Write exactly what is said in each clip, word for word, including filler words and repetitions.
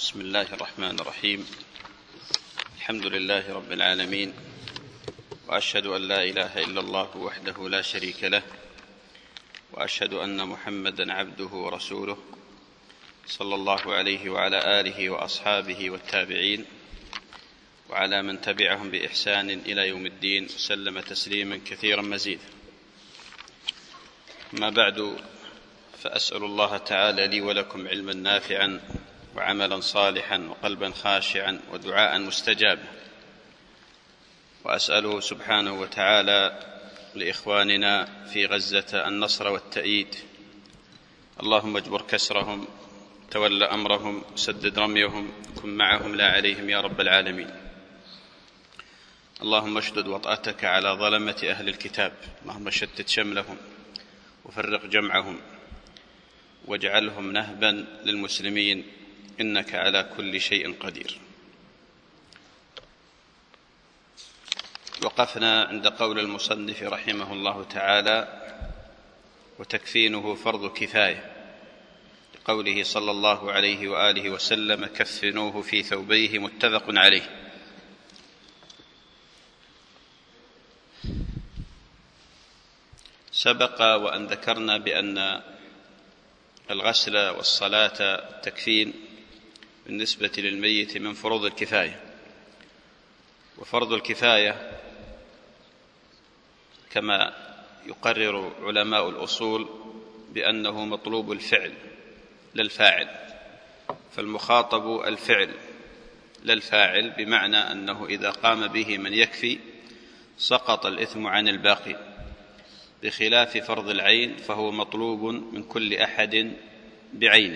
بسم الله الرحمن الرحيم. الحمد لله رب العالمين، وأشهد أن لا إله إلا الله وحده لا شريك له، وأشهد أن محمدًا عبده ورسوله، صلى الله عليه وعلى آله وأصحابه والتابعين وعلى من تبعهم بإحسان إلى يوم الدين، وسلم تسليمًا كثيرا مزيدا. ما بعد، فأسأل الله تعالى لي ولكم علما نافعا وعملا صالحا وقلبا خاشعا ودعاء مستجابا، وأسأله سبحانه وتعالى لإخواننا في غزة النصر والتأييد. اللهم اجبر كسرهم، تول أمرهم، سدد رميهم، كن معهم لا عليهم يا رب العالمين. اللهم اشدد وطأتك على ظلمة أهل الكتاب، اللهم شتت شملهم وفرق جمعهم واجعلهم نهبا للمسلمين، إنك على كل شيء قدير. وقفنا عند قول المصنف رحمه الله تعالى: وتكفينه فرض كفاية، لقوله صلى الله عليه وآله وسلم: كفنوه في ثوبيه، متفق عليه. سبق وأن ذكرنا بأن الغسل والصلاة التكفين بالنسبة للميت من فروض الكفاية، وفرض الكفاية كما يقرر علماء الأصول بأنه مطلوب الفعل لا الفاعل، فالمخاطب الفعل لا الفاعل، بمعنى أنه إذا قام به من يكفي سقط الإثم عن الباقي، بخلاف فرض العين فهو مطلوب من كل أحد بعينه.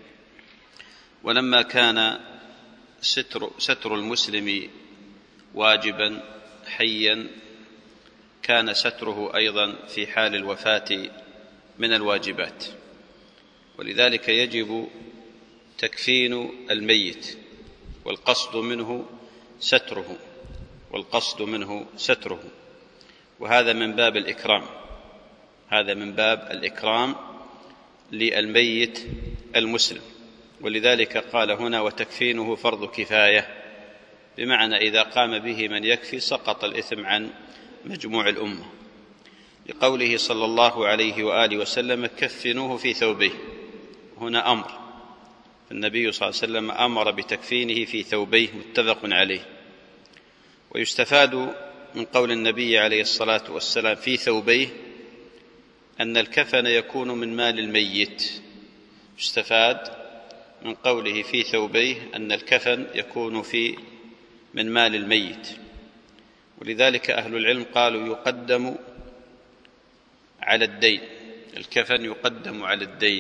ولما كان ستر, ستر المسلم واجبا حيا، كان ستره أيضا في حال الوفاة من الواجبات، ولذلك يجب تكفين الميت، والقصد منه ستره والقصد منه ستره وهذا من باب الإكرام، هذا من باب الإكرام للميت المسلم. ولذلك قال هنا: وتكفينه فرض كفاية، بمعنى إذا قام به من يكفي سقط الإثم عن مجموع الأمة، لقوله صلى الله عليه وآله وسلم: كفنوه في ثوبيه. هنا أمر، النبي صلى الله عليه وسلم أمر بتكفينه في ثوبيه، متفق عليه. ويستفاد من قول النبي عليه الصلاة والسلام في ثوبيه أن الكفن يكون من مال الميت. يستفاد من قوله في ثوبيه أن الكفن يكون في من مال الميت، ولذلك أهل العلم قالوا يقدم على الدين، الكفن يقدم على الدين،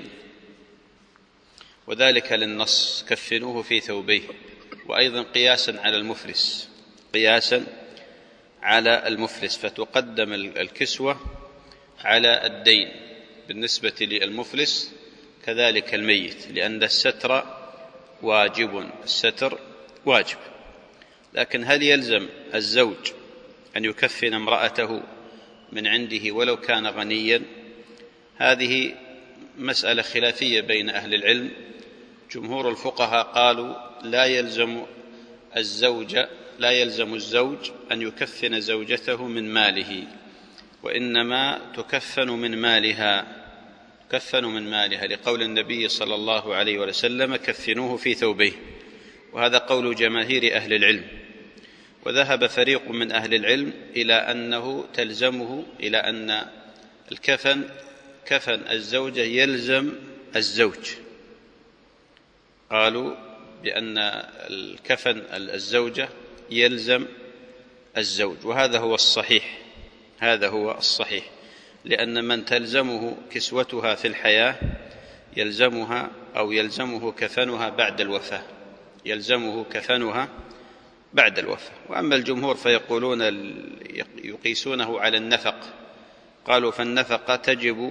وذلك للنص: كفنوه في ثوبيه، وأيضا قياسا على المفلس، قياسا على المفلس، فتقدم الكسوة على الدين بالنسبة للمفلس، كذلك الميت، لأن الستر واجب، الستر واجب. لكن هل يلزم الزوج أن يكفن امرأته من عنده ولو كان غنيا؟ هذه مسألة خلافية بين أهل العلم. جمهور الفقهاء قالوا لا يلزم الزوج لا يلزم الزوج أن يكفن زوجته من ماله، وإنما تكفن من مالها، تكفن من مالها، لقول النبي صلى الله عليه وسلم: كفنوه في ثوبيه. وهذا قول جماهير أهل العلم. وذهب فريق من أهل العلم إلى أنه تلزمه، إلى أن الكفن كفن الزوجة يلزم الزوج، قالوا بأن الكفن الزوجة يلزم الزوج، وهذا هو الصحيح، هذا هو الصحيح، لأن من تلزمه كسوتها في الحياة يلزمها أو يلزمه كفنها بعد الوفاة، يلزمه كفنها بعد الوفاة. وأما الجمهور فيقولون يقيسونه على النفق، قالوا فالنفقة تجب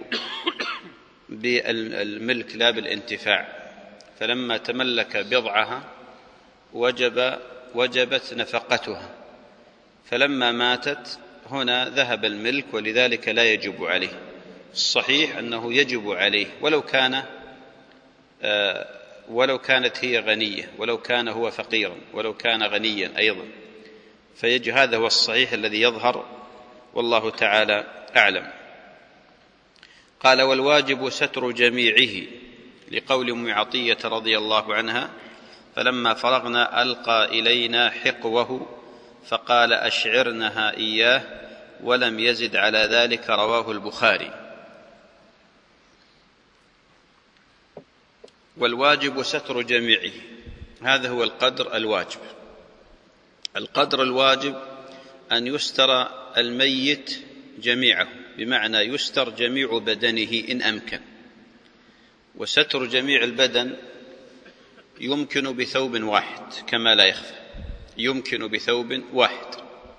بالملك لا بالانتفاع، فلما تملك بضعها وجب وجبت نفقتها، فلما ماتت هنا ذهب الملك، ولذلك لا يجب عليه. الصحيح أنه يجب عليه ولو كان ولو كانت هي غنية، ولو كان هو فقيرا، ولو كان غنيا أيضا، فيجي هذا هو الصحيح الذي يظهر، والله تعالى أعلم. قال: والواجب ستر جميعه، لقول أم عطية رضي الله عنها: فلما فرغنا ألقى إلينا حقوه فقال: أشعرنها إياه، ولم يزد على ذلك. رواه البخاري. والواجب ستر جميعه، هذا هو القدر الواجب. القدر الواجب أن يستر الميت جميعه، بمعنى يستر جميع بدنه إن أمكن. وستر جميع البدن يمكن بثوب واحد كما لا يخفى، يمكن بثوب واحد،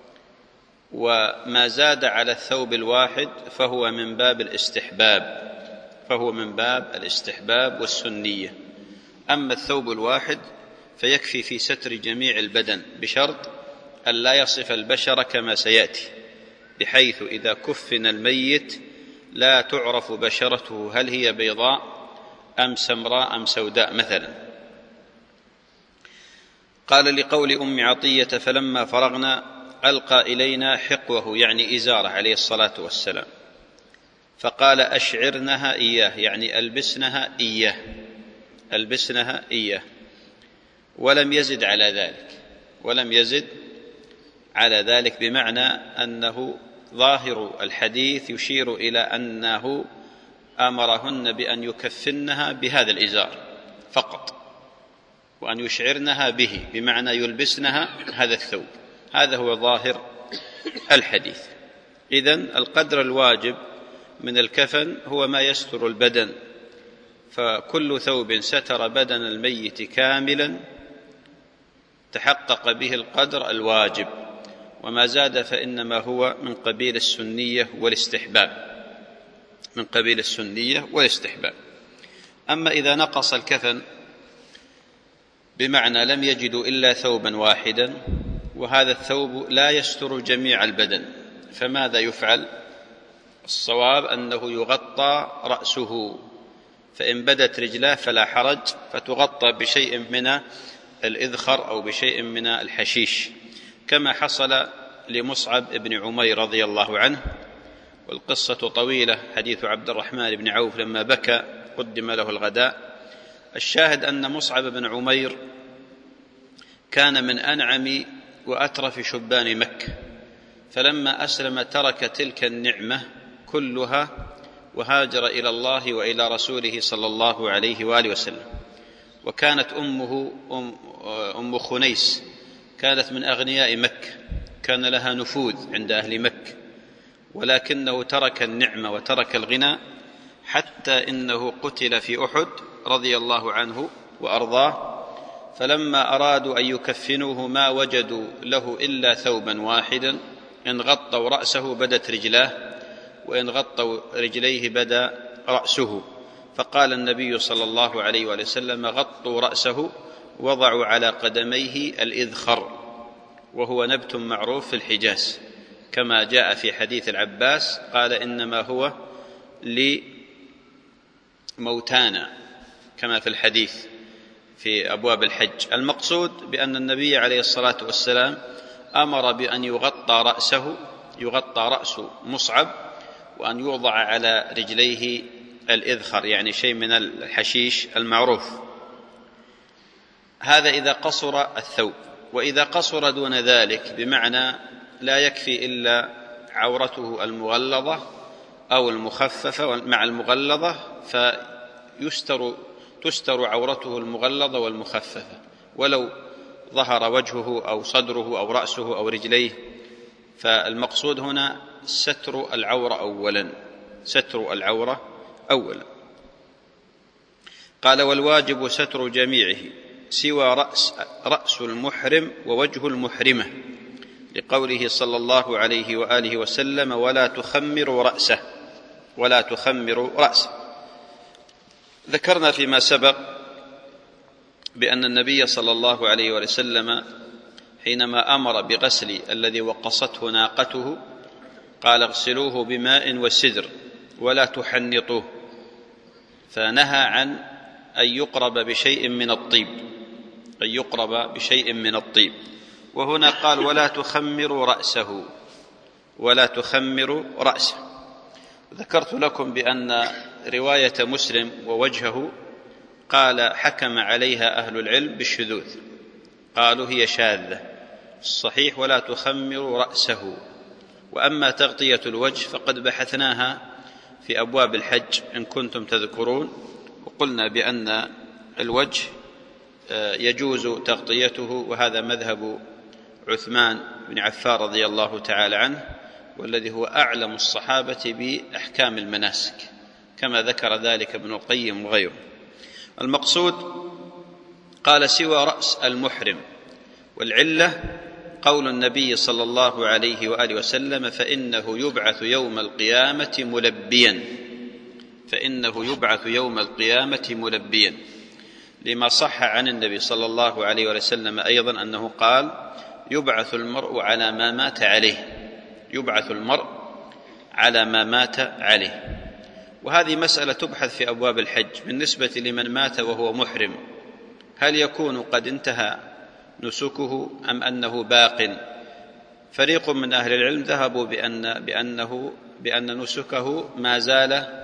وما زاد على الثوب الواحد فهو من باب الاستحباب، فهو من باب الاستحباب والسنية. أما الثوب الواحد فيكفي في ستر جميع البدن، بشرط أن لا يصف البشر كما سيأتي، بحيث إذا كفن الميت لا تعرف بشرته هل هي بيضاء أم سمراء أم سوداء مثلا. قال: لقول أم عطية: فلما فرغنا ألقى إلينا حقوه، يعني إزاره عليه الصلاة والسلام، فقال: أشعرنها إياه، يعني ألبسنها إياه، ألبسنها إياه، ولم يزد على ذلك، ولم يزد على ذلك، بمعنى أنه ظاهر الحديث يشير إلى أنه أمرهن بأن يكفنها بهذا الإزار فقط، وأن يشعرنها به، بمعنى يلبسنها هذا الثوب. هذا هو ظاهر الحديث. إذن القدر الواجب من الكفن هو ما يستر البدن، فكل ثوب ستر بدن الميت كاملا تحقق به القدر الواجب، وما زاد فإنما هو من قبيل السنية والاستحباب، من قبيل السنية والاستحباب. أما إذا نقص الكفن، بمعنى لم يجدوا إلا ثوبا واحدا، وهذا الثوب لا يستر جميع البدن، فماذا يفعل؟ الصواب أنه يغطى رأسه، فإن بدت رجلاه فلا حرج، فتغطى بشيء من الإذخر أو بشيء من الحشيش، كما حصل لمصعب بن عمير رضي الله عنه. والقصة طويلة، حديث عبد الرحمن بن عوف لما بكى قدم له الغداء. الشاهد أن مصعب بن عمير كان من أنعم وأترف شبان مكة، فلما أسلم ترك تلك النعمة كلها وهاجر إلى الله وإلى رسوله صلى الله عليه وآله وسلم. وكانت أمه أم, أم خنيس كانت من أغنياء مكة، كان لها نفوذ عند أهل مكة، ولكنه ترك النعمة وترك الغنى، حتى إنه قتل في أحد رضي الله عنه وأرضاه. فلما أرادوا أن يكفنوه ما وجدوا له إلا ثوبا واحدا، إن غطوا رأسه بدت رجلاه، وإن غطوا رجليه بدا رأسه. فقال النبي صلى الله عليه وسلم: غطوا رأسه، وضعوا على قدميه الإذخر، وهو نبت معروف في الحجاز، كما جاء في حديث العباس قال: إنما هو لموتانا، كما في الحديث في أبواب الحج. المقصود بأن النبي عليه الصلاة والسلام أمر بأن يغطى رأسه، يغطى رأس مصعب، وأن يوضع على رجليه الإذخر، يعني شيء من الحشيش المعروف. هذا إذا قصر الثوب. وإذا قصر دون ذلك، بمعنى لا يكفي إلا عورته المغلظة أو المخففة مع المغلظة، فيستر تستر عورته المغلظة والمخففة، ولو ظهر وجهه أو صدره أو رأسه أو رجليه. فالمقصود هنا ستر العورة أولا، ستر العورة أولا. قال: والواجب ستر جميعه سوى رأس, رأس المحرم ووجه المحرمة، لقوله صلى الله عليه وآله وسلم: ولا تخمر رأسه، ولا تخمر رأسه. ذكرنا فيما سبق بأن النبي صلى الله عليه وسلم حينما أمر بغسل الذي وقصته ناقته قال: اغسلوه بماء وسدر ولا تحنطوه، فنهى عن أن يقرب بشيء من الطيب، أن يقرب بشيء من الطيب. وهنا قال ولا تخمروا رأسه، ولا تخمروا رأسه. ذكرت لكم بأن رواية مسلم ووجهه قال حكم عليها أهل العلم بالشذوذ، قالوا هي شاذة. الصحيح ولا تخمروا رأسه. وأما تغطية الوجه فقد بحثناها في أبواب الحج إن كنتم تذكرون، وقلنا بأن الوجه يجوز تغطيته، وهذا مذهب عثمان بن عفان رضي الله تعالى عنه، والذي هو أعلم الصحابة بأحكام المناسك كما ذكر ذلك ابن القيم وغيره. المقصود قال سوى رأس المحرم، والعلة قول النبي صلى الله عليه وآله وسلم فإنه يبعث يوم القيامة ملبيا، فإنه يبعث يوم القيامة ملبيا، لما صح عن النبي صلى الله عليه وسلم أيضا أنه قال يبعث المرء على ما مات عليه، يبعث المرء على ما مات عليه. وهذه مسألة تبحث في أبواب الحج بالنسبة لمن مات وهو محرم، هل يكون قد انتهى نسكه أم أنه باق؟ فريق من أهل العلم ذهبوا بأن بأنه بأن نسكه ما زال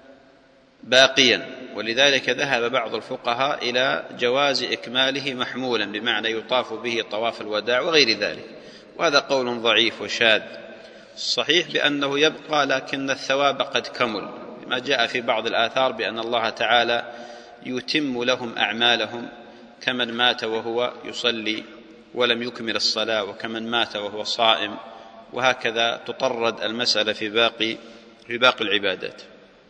باقيا، ولذلك ذهب بعض الفقهاء إلى جواز إكماله محمولا، بمعنى يطاف به طواف الوداع وغير ذلك، وهذا قول ضعيف وشاذ. الصحيح بأنه يبقى لكن الثواب قد كمل، ما جاء في بعض الآثار بأن الله تعالى يتم لهم أعمالهم كمن مات وهو يصلي ولم يكمل الصلاة، وكمن مات وهو صائم، وهكذا تطرد المسألة في باقي في باقي العبادات.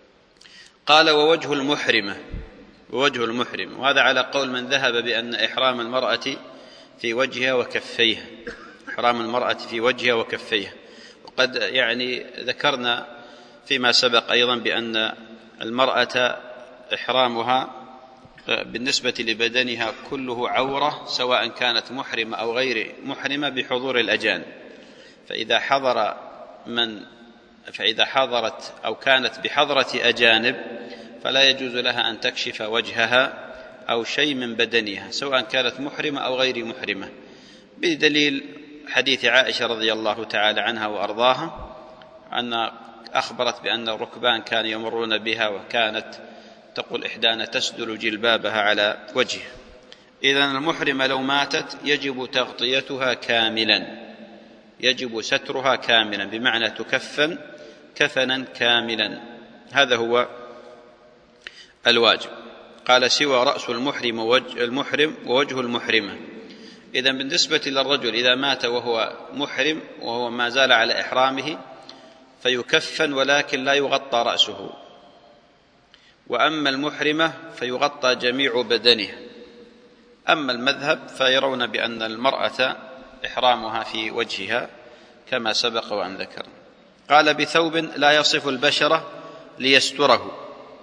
قال ووجه المحرمة، ووجه المحرم، وهذا على قول من ذهب بأن إحرام المرأة في وجهها وكفيها، إحرام المرأة في وجهها وكفيها. وقد يعني ذكرنا فيما سبق أيضا بأن المرأة إحرامها بالنسبة لبدنها كله عورة، سواء كانت محرمة أو غير محرمة بحضور الأجانب. فإذا حضر من فإذا حضرت أو كانت بحضرة أجانب فلا يجوز لها أن تكشف وجهها أو شيء من بدنها، سواء كانت محرمة أو غير محرمة، بدليل حديث عائشة رضي الله تعالى عنها وأرضاها أن أخبرت بأن الركبان كانوا يمرون بها وكانت تقول إحدانا تسدل جلبابها على وجهها. إذن المحرمة لو ماتت يجب تغطيتها كاملا، يجب سترها كاملا، بمعنى تكفن كفنا كاملا، هذا هو الواجب. قال سوى رأس المحرم ووجه المحرم ووجه المحرمة. إذن بالنسبة للرجل إذا مات وهو محرم وهو ما زال على إحرامه فيكفن ولكن لا يغطى رأسه، وأما المحرمة فيغطى جميع بدنها. أما المذهب فيرون بأن المرأة إحرامها في وجهها كما سبق وأن ذكر. قال بثوب لا يصف البشرة ليستره،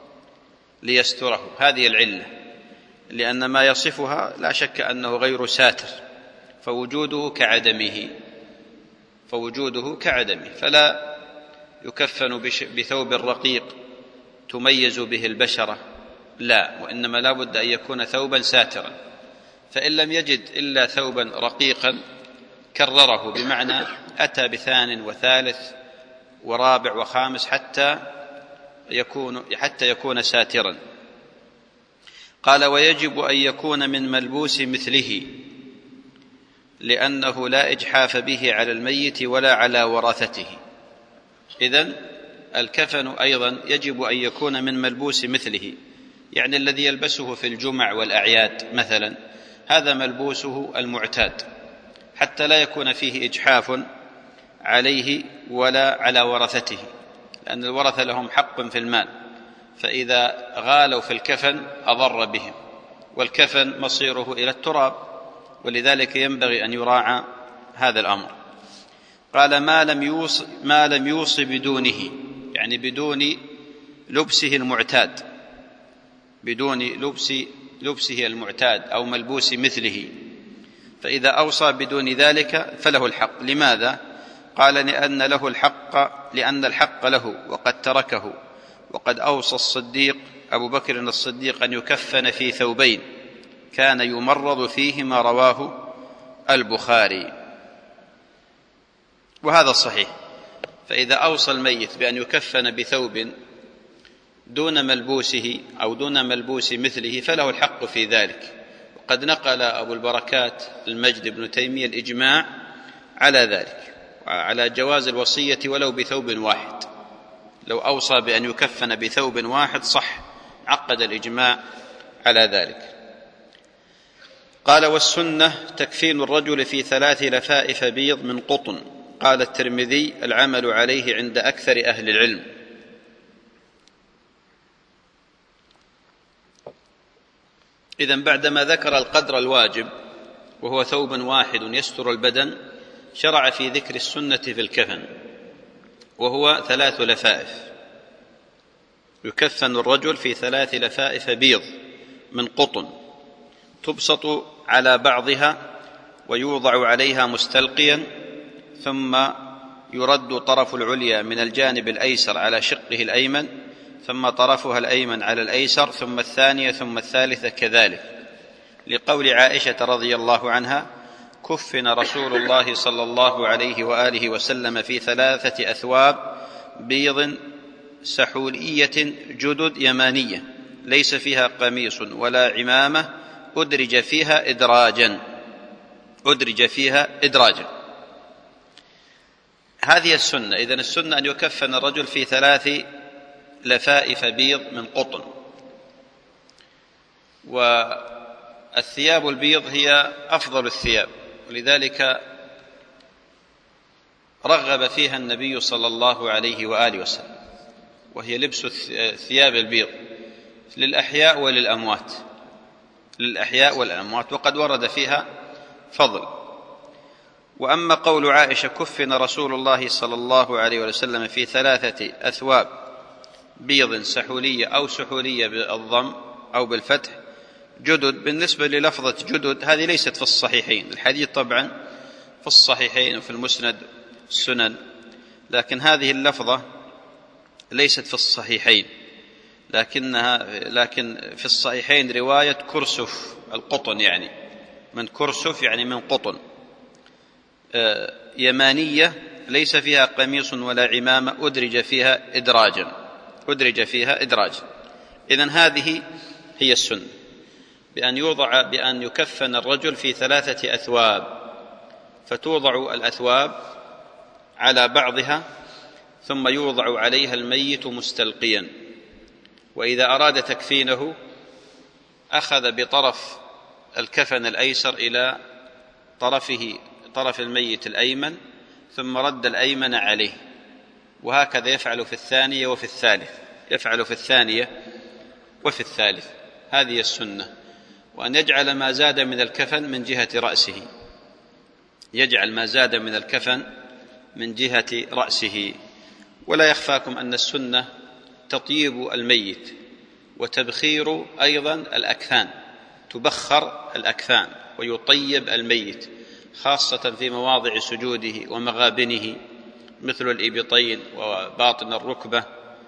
ليستره، هذه العلة، لأن ما يصفها لا شك أنه غير ساتر، فوجوده كعدمه، فوجوده كعدمه، فلا يكفن بثوب رقيق تميز به البشرة، لا، وإنما لا بد أن يكون ثوبا ساترا. فإن لم يجد إلا ثوبا رقيقا كرره، بمعنى أتى بثان وثالث ورابع وخامس حتى يكون حتى يكون ساترا. قال ويجب أن يكون من ملبوس مثله، لأنه لا إجحاف به على الميت ولا على ورثته. إذن الكفن أيضا يجب أن يكون من ملبوس مثله، يعني الذي يلبسه في الجمع والأعياد مثلا، هذا ملبوسه المعتاد، حتى لا يكون فيه إجحاف عليه ولا على ورثته، لأن الورثة لهم حق في المال، فإذا غالوا في الكفن أضر بهم، والكفن مصيره إلى التراب، ولذلك ينبغي أن يراعى هذا الأمر. قال ما لم يوص ما لم يوص بدونه، يعني بدون لبسه المعتاد، بدون لبس لبسه المعتاد أو ملبوس مثله، فإذا أوصى بدون ذلك فله الحق. لماذا؟ قال لأن له الحق، لأن الحق له وقد تركه، وقد أوصى الصديق أبو بكر الصديق أن يكفن في ثوبين كان يمرض فيهما، رواه البخاري. وهذا صحيح. فإذا أوصى الميت بأن يكفن بثوب دون ملبوسه أو دون ملبوس مثله فله الحق في ذلك. وقد نقل أبو البركات المجد بن تيمية الإجماع على ذلك، على جواز الوصية ولو بثوب واحد. لو أوصى بأن يكفن بثوب واحد صح، عقد الإجماع على ذلك. قال: والسنة تكفين الرجل في ثلاث لفائف بيض من قطن. قال الترمذي: العمل عليه عند أكثر أهل العلم. إذن بعدما ذكر القدر الواجب وهو ثوب واحد يستر البدن، شرع في ذكر السنة في الكفن، وهو ثلاث لفائف. يكفن الرجل في ثلاث لفائف بيض من قطن تبسط على بعضها ويوضع عليها مستلقيا، ثم يرد طرف العليا من الجانب الأيسر على شقه الأيمن، ثم طرفها الأيمن على الأيسر، ثم الثانية، ثم الثالثة كذلك، لقول عائشة رضي الله عنها: كفن رسول الله صلى الله عليه وآله وسلم في ثلاثة أثواب بيض سحولية جدد يمانية ليس فيها قميص ولا عمامة أدرج فيها إدراجا أدرج فيها إدراجا هذه السنة. إذن السنة أن يكفن الرجل في ثلاث لفائف بيض من قطن. والثياب البيض هي أفضل الثياب، ولذلك رغب فيها النبي صلى الله عليه وآله وسلم، وهي لبس الثياب البيض للأحياء وللأموات للأحياء والأموات وقد ورد فيها فضل. وأما قول عائشة: كفن رسول الله صلى الله عليه وسلم في ثلاثة أثواب بيض سحولية أو سحولية بالضم أو بالفتح جدد، بالنسبة للفظة جدد هذه ليست في الصحيحين. الحديث طبعا في الصحيحين وفي المسند السنن، لكن هذه اللفظة ليست في الصحيحين، لكنها لكن في الصحيحين رواية كرسف القطن، يعني من كرسف يعني من قطن يمانية ليس فيها قميص ولا عمامة أدرج فيها إدراجا أدرج فيها إدراجا إذن هذه هي السنة، بأن يوضع بأن يكفن الرجل في ثلاثة أثواب، فتوضع الأثواب على بعضها ثم يوضع عليها الميت مستلقيا، وإذا أراد تكفينه أخذ بطرف الكفن الأيسر إلى طرفه طرف الميت الأيمن ثم رد الأيمن عليه، وهكذا يفعل في الثانية وفي الثالث يفعل في الثانية وفي الثالث هذه السنة. وأن يجعل ما زاد من الكفن من جهة رأسه يجعل ما زاد من الكفن من جهة رأسه. ولا يخفاكم أن السنة تطيب الميت وتبخير أيضا الأكفان، تبخر الأكفان ويطيب الميت، خاصة في مواضع سجوده ومغابنه مثل الإبطين وباطن الركبة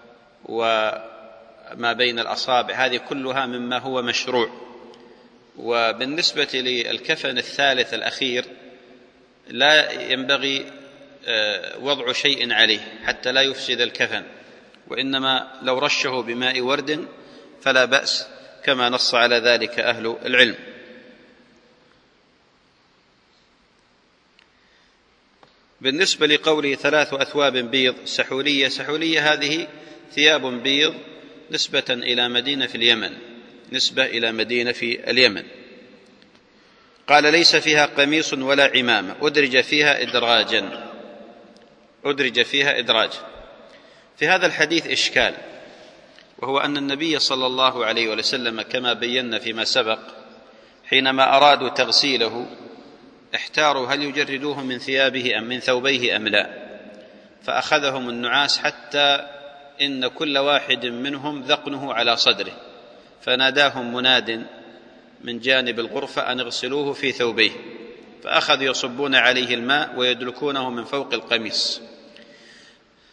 وما بين الأصابع، هذه كلها مما هو مشروع. وبالنسبة للكفن الثالث الأخير لا ينبغي وضع شيء عليه حتى لا يفسد الكفن، وإنما لو رشه بماء ورد فلا بأس، كما نص على ذلك أهل العلم. بالنسبة لقوله ثلاث أثواب بيض سحولية، سحولية هذه ثياب بيض نسبة إلى مدينة في اليمن نسبة إلى مدينة في اليمن. قال: ليس فيها قميص ولا عمامة أدرج فيها إدراجا أدرج فيها إدراجا في هذا الحديث إشكال، وهو أن النبي صلى الله عليه وسلم كما بينا فيما سبق حينما أرادوا تغسيله احتاروا هل يجردوه من ثيابه أم من ثوبيه أم لا، فأخذهم النعاس حتى إن كل واحد منهم ذقنه على صدره، فناداهم مناد من جانب الغرفة أن اغسلوه في ثوبيه، فأخذوا يصبون عليه الماء ويدلكونه من فوق القميص.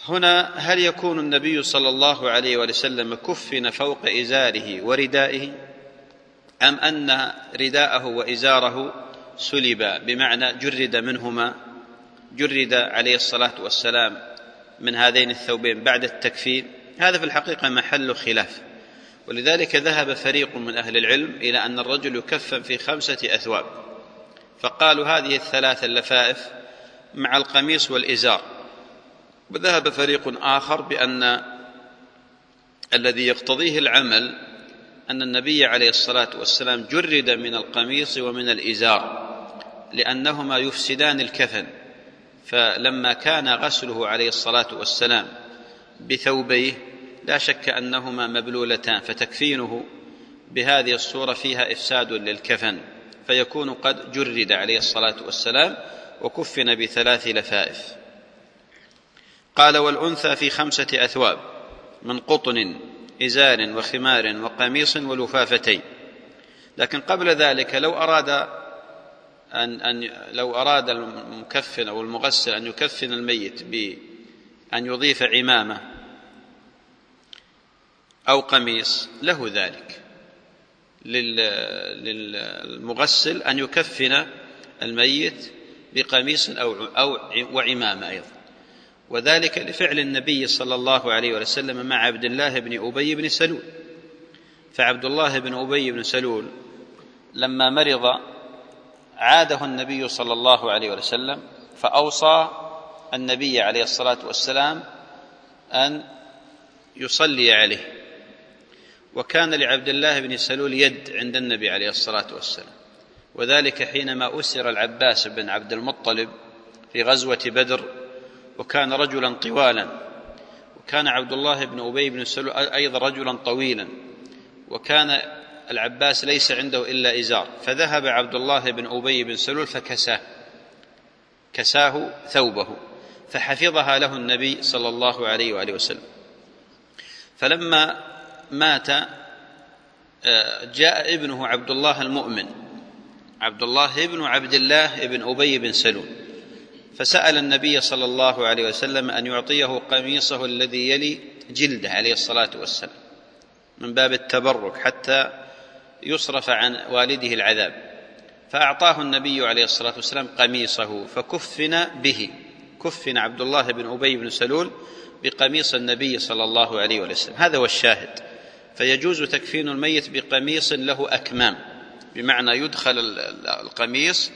هنا هل يكون النبي صلى الله عليه وسلم كفن فوق إزاره وردائه، أم أن رداءه وإزاره سلبا بمعنى جرد منهما، جرد عليه الصلاة والسلام من هذين الثوبين بعد التكفين؟ هذا في الحقيقة محل خلاف، ولذلك ذهب فريق من أهل العلم إلى أن الرجل يكفن في خمسة أثواب، فقالوا هذه الثلاث اللفائف مع القميص والإزار. وذهب فريق آخر بأن الذي يقتضيه العمل أن النبي عليه الصلاة والسلام جرد من القميص ومن الإزار لأنهما يفسدان الكفن، فلما كان غسله عليه الصلاة والسلام بثوبيه لا شك أنهما مبلولتان، فتكفينه بهذه الصورة فيها إفساد للكفن، فيكون قد جرد عليه الصلاة والسلام وكفن بثلاث لفائف. قال: والأنثى في خمسة أثواب من قطن إزار وخمار وقميص ولفافتين. لكن قبل ذلك لو أراد أن, أن لو أراد المكفن أو المغسل أن يكفن الميت بأن يضيف عمامة أو قميص له ذلك، للمغسل أن يكفن الميت بقميص أو, أو وعمامة أيضا، وذلك لفعل النبي صلى الله عليه وسلم مع عبد الله بن أبي بن سلول. فعبد الله بن أبي بن سلول لما مرض عاده النبي صلى الله عليه وسلم، فأوصى النبي عليه الصلاة والسلام أن يصلي عليه، وكان لعبد الله بن سلول يد عند النبي عليه الصلاة والسلام، وذلك حينما أسر العباس بن عبد المطلب في غزوة بدر، وكان رجلا طوالا، وكان عبد الله بن أبي بن سلول أيضا رجلا طويلا، وكان العباس ليس عنده إلا إزار، فذهب عبد الله بن أبي بن سلول فكساه كساه ثوبه، فحفظها له النبي صلى الله عليه وآله وسلم. فلما مات جاء ابنه عبد الله المؤمن، عبد الله بن عبد الله بن أبي بن سلول، فسأل النبي صلى الله عليه وسلم أن يعطيه قميصه الذي يلي جلده عليه الصلاة والسلام من باب التبرك حتى يصرف عن والده العذاب، فأعطاه النبي عليه الصلاة والسلام قميصه فكفن به، كفن عبد الله بن أبي بن سلول بقميص النبي صلى الله عليه وسلم. هذا هو الشاهد. فيجوز تكفين الميت بقميص له أكمام، بمعنى يدخل القميص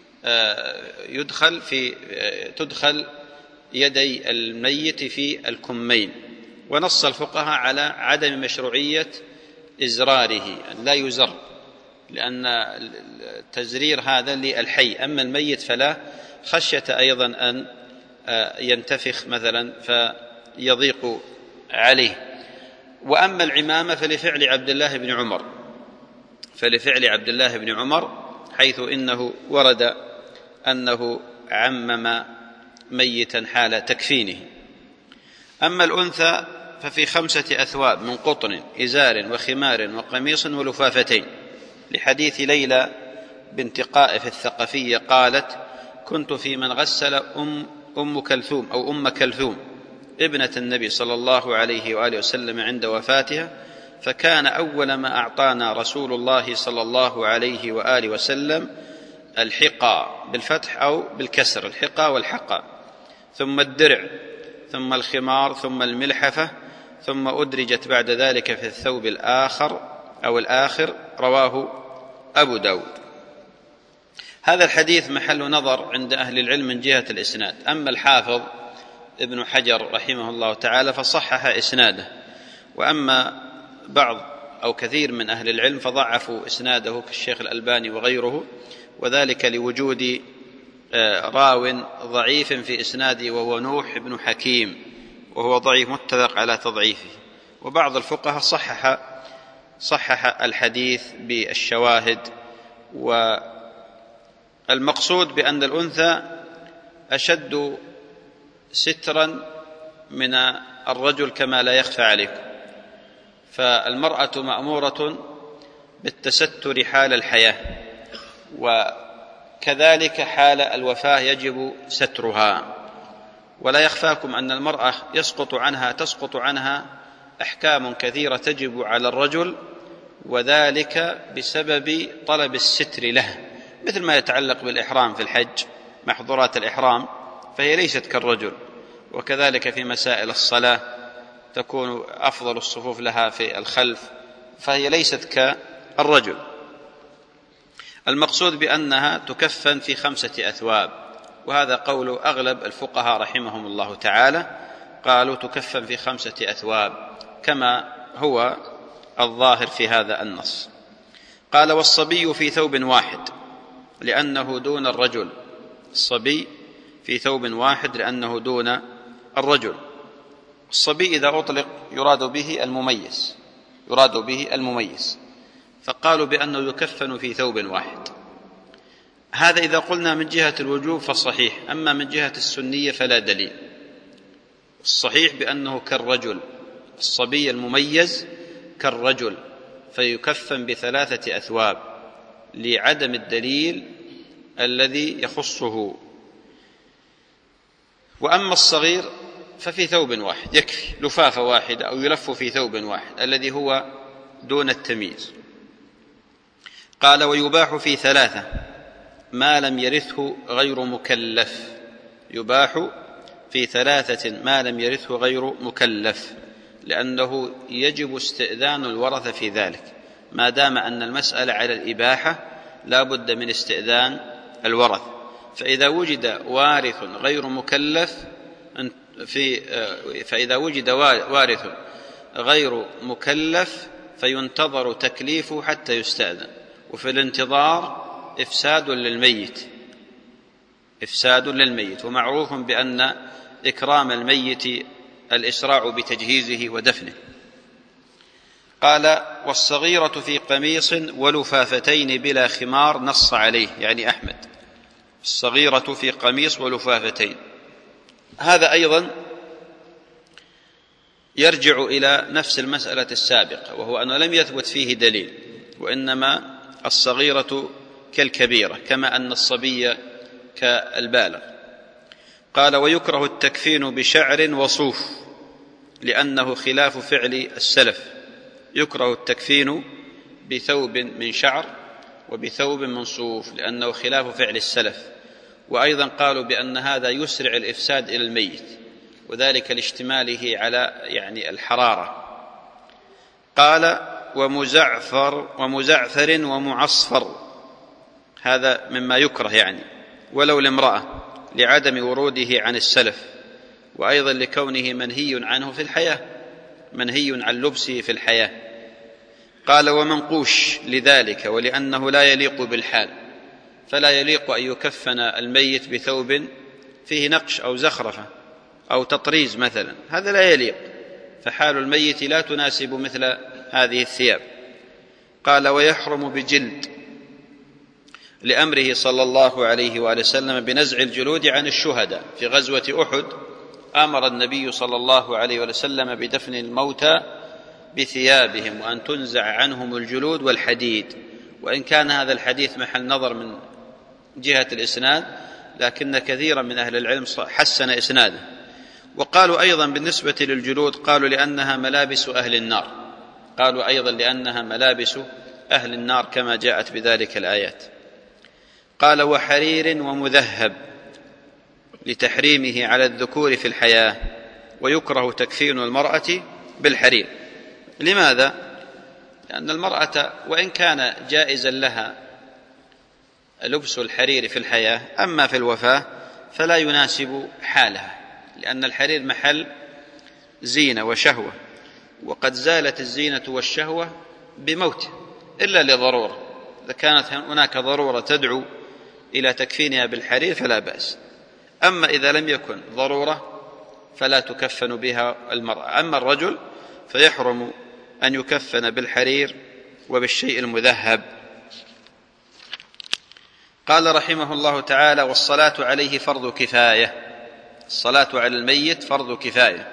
يدخل في تدخل يدي الميت في الكمين، ونص الفقهاء على عدم مشروعية إزراره، لا يزر، لأن التزرير هذا للحي، أما الميت فلا، خشية أيضا أن ينتفخ مثلا فيضيق عليه. وأما العمامة فلفعل عبد الله بن عمر فلفعل عبد الله بن عمر حيث إنه ورد أنه عمم ميتا حال تكفينه. أما الأنثى ففي خمسة أثواب من قطن إزار وخمار وقميص ولفافتين، لحديث ليلى بنت قائف الثقفية قالت: كنت في من غسل أم, أم كلثوم أو أم كلثوم ابنة النبي صلى الله عليه وآله وسلم عند وفاتها، فكان أول ما أعطانا رسول الله صلى الله عليه وآله وسلم الحقى بالفتح أو بالكسر، الحقى والحقى، ثم الدرع، ثم الخمار، ثم الملحفة، ثم أدرجت بعد ذلك في الثوب الآخر أو الآخر. رواه أبو داود. هذا الحديث محل نظر عند أهل العلم من جهة الإسناد. أما الحافظ ابن حجر رحمه الله تعالى فصحح إسناده، وأما بعض أو كثير من أهل العلم فضعفوا إسناده كالشيخ الألباني وغيره، وذلك لوجود راو ضعيف في إسناده وهو نوح بن حكيم، وهو ضعيف متفق على تضعيفه. وبعض الفقهاء صحح صحح الحديث بالشواهد. والمقصود بأن الأنثى أشد سترا من الرجل كما لا يخفى عليكم، فالمرأة مأمورة بالتستر حال الحياة، وكذلك حال الوفاة يجب سترها. ولا يخفاكم أن المرأة يسقط عنها تسقط عنها أحكام كثيرة تجب على الرجل، وذلك بسبب طلب الستر له، مثل ما يتعلق بالإحرام في الحج، محظورات الإحرام فهي ليست كالرجل، وكذلك في مسائل الصلاة تكون أفضل الصفوف لها في الخلف، فهي ليست كالرجل. المقصود بأنها تكفن في خمسة أثواب، وهذا قول أغلب الفقهاء رحمهم الله تعالى، قالوا تكفن في خمسة أثواب كما هو الظاهر في هذا النص. قال والصبي في ثوب واحد لأنه دون الرجل، الصبي في ثوب واحد لأنه دون الرجل. الصبي إذا أطلق يراد به المميز، يراد به المميز، فقالوا بأنه يكفن في ثوب واحد. هذا إذا قلنا من جهة الوجوب فالصحيح، أما من جهة السنية فلا دليل. الصحيح بأنه كالرجل، الصبي المميز كالرجل، فيكفن بثلاثة أثواب لعدم الدليل الذي يخصه. وأما الصغير ففي ثوب واحد يكفي، لفافة واحدة أو يلف في ثوب واحد الذي هو دون التمييز. قال ويباح في ثلاثة ما لم يرثه غير مكلف، يباح في ثلاثة ما لم يرثه غير مكلف، لأنه يجب استئذان الورثة في ذلك، ما دام أن المسألة على الإباحة لا بد من استئذان الورث. فإذا وجد وارث غير مكلف في فإذا وجد وارث غير مكلف فينتظر تكليفه حتى يستأذن، وفي الانتظار إفساد للميت، إفساد للميت، ومعروف بأن إكرام الميت الإسراع بتجهيزه ودفنه. قال والصغيرة في قميص ولفافتين بلا خمار، نص عليه يعني أحمد، الصغيرة في قميص ولفافتين. هذا أيضا يرجع إلى نفس المسألة السابقة، وهو أنه لم يثبت فيه دليل، وإنما الصغيرة كالكبيرة كما أن الصبي كالبالغ. قال ويكره التكفين بشعر وصوف لأنه خلاف فعل السلف، يكره التكفين بثوب من شعر وبثوب من صوف لأنه خلاف فعل السلف. وأيضا قالوا بأن هذا يسرع الإفساد إلى الميت، وذلك لاشتماله على يعني الحرارة. قال ومزعفر ومزعفر ومعصفر، هذا مما يكره يعني ولو لامرأة لعدم وروده عن السلف، وأيضا لكونه منهي عنه في الحياة، منهي عن لبسه في الحياة. قال ومنقوش لذلك ولأنه لا يليق بالحال، فلا يليق أن يكفن الميت بثوب فيه نقش أو زخرفة أو تطريز مثلا، هذا لا يليق، فحال الميت لا تناسب مثل هذه الثياب. قال ويحرم بجلد لأمره صلى الله عليه وآله وسلم بنزع الجلود عن الشهداء. في غزوة أحد أمر النبي صلى الله عليه وآله وسلم بدفن الموتى بثيابهم وأن تنزع عنهم الجلود والحديد، وإن كان هذا الحديث محل نظر من جهة الإسناد، لكن كثيرا من أهل العلم حسن إسناده. وقالوا أيضا بالنسبة للجلود، قالوا لأنها ملابس أهل النار، قالوا أيضا لأنها ملابس أهل النار كما جاءت بذلك الآيات. قال وحرير ومذهب لتحريمه على الذكور في الحياة، ويكره تكفين المرأة بالحرير. لماذا؟ لأن المرأة وإن كان جائزا لها لبس الحرير في الحياة، أما في الوفاة فلا يناسب حالها، لأن الحرير محل زينة وشهوة، وقد زالت الزينة والشهوة بموته إلا لضرورة، إذا كانت هناك ضرورة تدعو إلى تكفينها بالحرير فلا بأس، أما إذا لم يكن ضرورة فلا تكفن بها المرأة. أما الرجل فيحرم أن يكفن بالحرير وبالشيء المذهب. قال رحمه الله تعالى والصلاة عليه فرض كفاية، الصلاة على الميت فرض كفاية.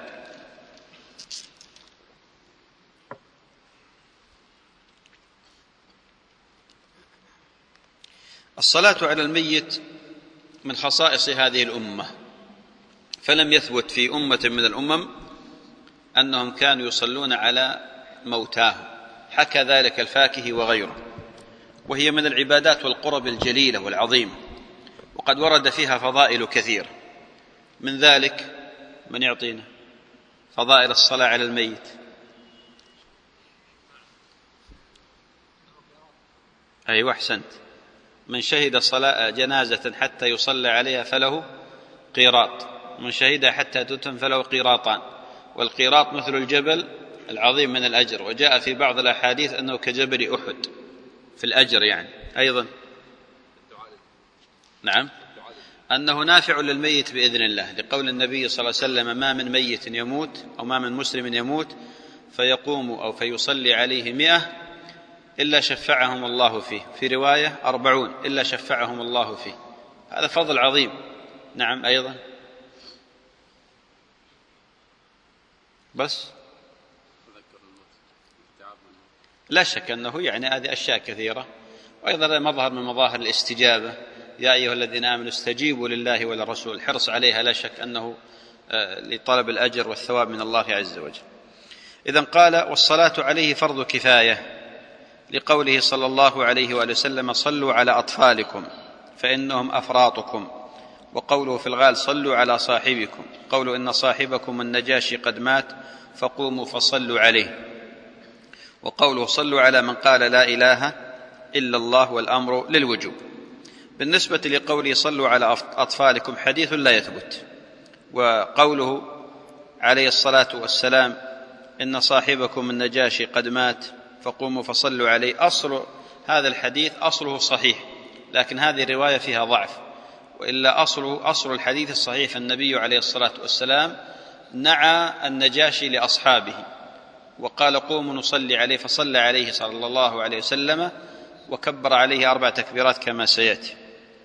الصلاة على الميت من خصائص هذه الأمة، فلم يثبت في أمة من الأمم أنهم كانوا يصلون على موتاهم. حكى ذلك الفاكهي وغيره، وهي من العبادات والقرب الجليلة والعظيمة، وقد ورد فيها فضائل كثيرة. من ذلك من يعطينا فضائل الصلاة على الميت؟ أيوة أحسنت. من شهد صلاة جنازة حتى يصلى عليها فله قيراط، من شهدها حتى تدفن فله قيراطان، والقيراط مثل الجبل العظيم من الأجر، وجاء في بعض الأحاديث أنه كجبل أحد في الأجر يعني. أيضا نعم أنه نافع للميت بإذن الله، لقول النبي صلى الله عليه وسلم: ما من ميت يموت أو ما من مسلم يموت فيقوم أو فيصلي عليه مئة إلا شفعهم الله فيه، في رواية أربعون إلا شفعهم الله فيه. هذا فضل عظيم. نعم أيضا بس لا شك أنه يعني هذه أشياء كثيرة، وأيضا مظهر من مظاهر الاستجابة: يا أيها الذين آمنوا استجيبوا لله وللرسول. الحرص عليها لا شك أنه لطلب الأجر والثواب من الله عز وجل. إذن قال: والصلاة عليه فرض كفاية، لقوله صلى الله عليه وآله وسلم: صلوا على أطفالكم فإنهم أفراطكم. وقوله في الغال: صلوا على صاحبكم. قوله: إن صاحبكم النجاشي قد مات فقوموا فصلوا عليه. وقوله: صلوا على من قال لا إله إلا الله، والأمر للوجوب. بالنسبة لقوله صلوا على أطفالكم حديث لا يثبت، وقوله عليه الصلاة والسلام: إن صاحبكم النجاشي قد مات فقوموا فصلوا عليه، أصل هذا الحديث أصله صحيح، لكن هذه الرواية فيها ضعف، وإلا أصله أصل الحديث الصحيح. فالنبي عليه الصلاة والسلام نعى النجاشي لأصحابه وقال: قوموا نصلي عليه، فصلى عليه صلى الله عليه وسلم وكبر عليه أربع تكبيرات كما سيأتي.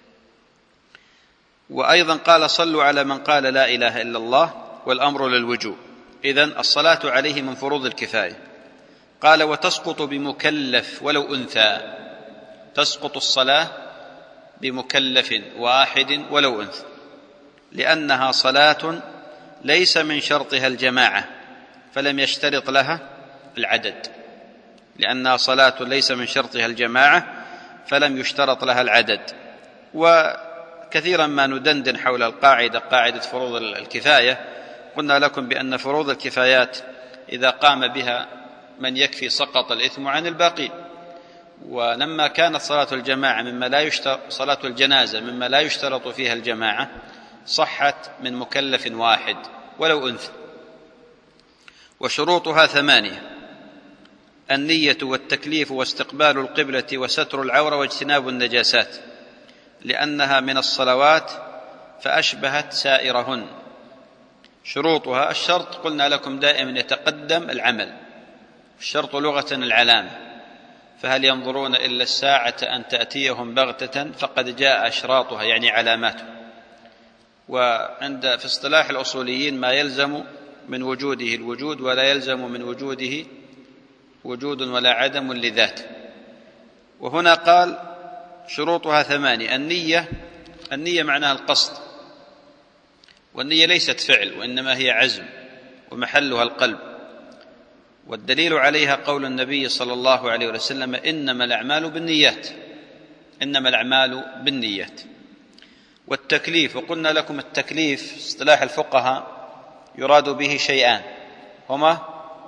وأيضا قال: صلوا على من قال لا إله إلا الله، والأمر للوجوب. إذن الصلاة عليه من فروض الكفاية. قال: وتسقط بمكلف ولو أنثى. تسقط الصلاة بمكلف واحد ولو أنثى، لأنها صلاة ليس من شرطها الجماعة فلم يشترط لها العدد. لأنها صلاة ليس من شرطها الجماعة فلم يشترط لها العدد. وكثيرا ما ندندن حول القاعدة، قاعدة فروض الكفاية. قلنا لكم بأن فروض الكفايات إذا قام بها من يكفي سقط الإثم عن الباقي. ولما كانت صلاة الجماعة مما لا يشترط، صلاة الجنازة مما لا يشترط فيها الجماعة، صحت من مكلف واحد ولو أنثى. وشروطها ثمانية: النية والتكليف واستقبال القبلة وستر العورة واجتناب النجاسات، لأنها من الصلوات فأشبهت سائرهن. شروطها: الشرط قلنا لكم دائما يتقدم العمل، الشرط لغة العلامة، فهل ينظرون إلا الساعة أن تأتيهم بغتة فقد جاء أشراطها يعني علاماته. وعند في اصطلاح الأصوليين ما يلزم من وجوده الوجود ولا يلزم من وجوده وجود ولا عدم لذاته. وهنا قال شروطها ثمانية: النية، النية معناها القصد، والنية ليست فعل وإنما هي عزم ومحلها القلب. والدليل عليها قول النبي صلى الله عليه وسلم: إنما الأعمال بالنيات، إنما الأعمال بالنيات. والتكليف، وقلنا لكم التكليف اصطلاح الفقهاء يراد به شيئان هما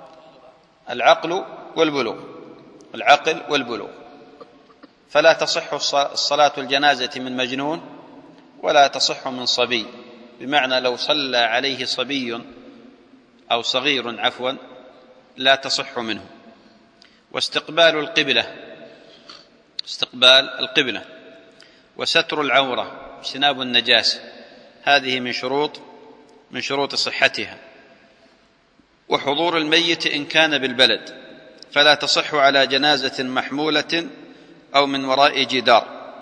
العقل والبلوغ، العقل والبلوغ. فلا تصح الصلاة الجنازة من مجنون ولا تصح من صبي، بمعنى لو صلى عليه صبي أو صغير عفوا لا تصح منه. واستقبال القبلة، استقبال القبلة، وستر العورة، اجتناب النجاسة، هذه من شروط من شروط صحتها. وحضور الميت إن كان بالبلد، فلا تصح على جنازة محمولة أو من وراء جدار.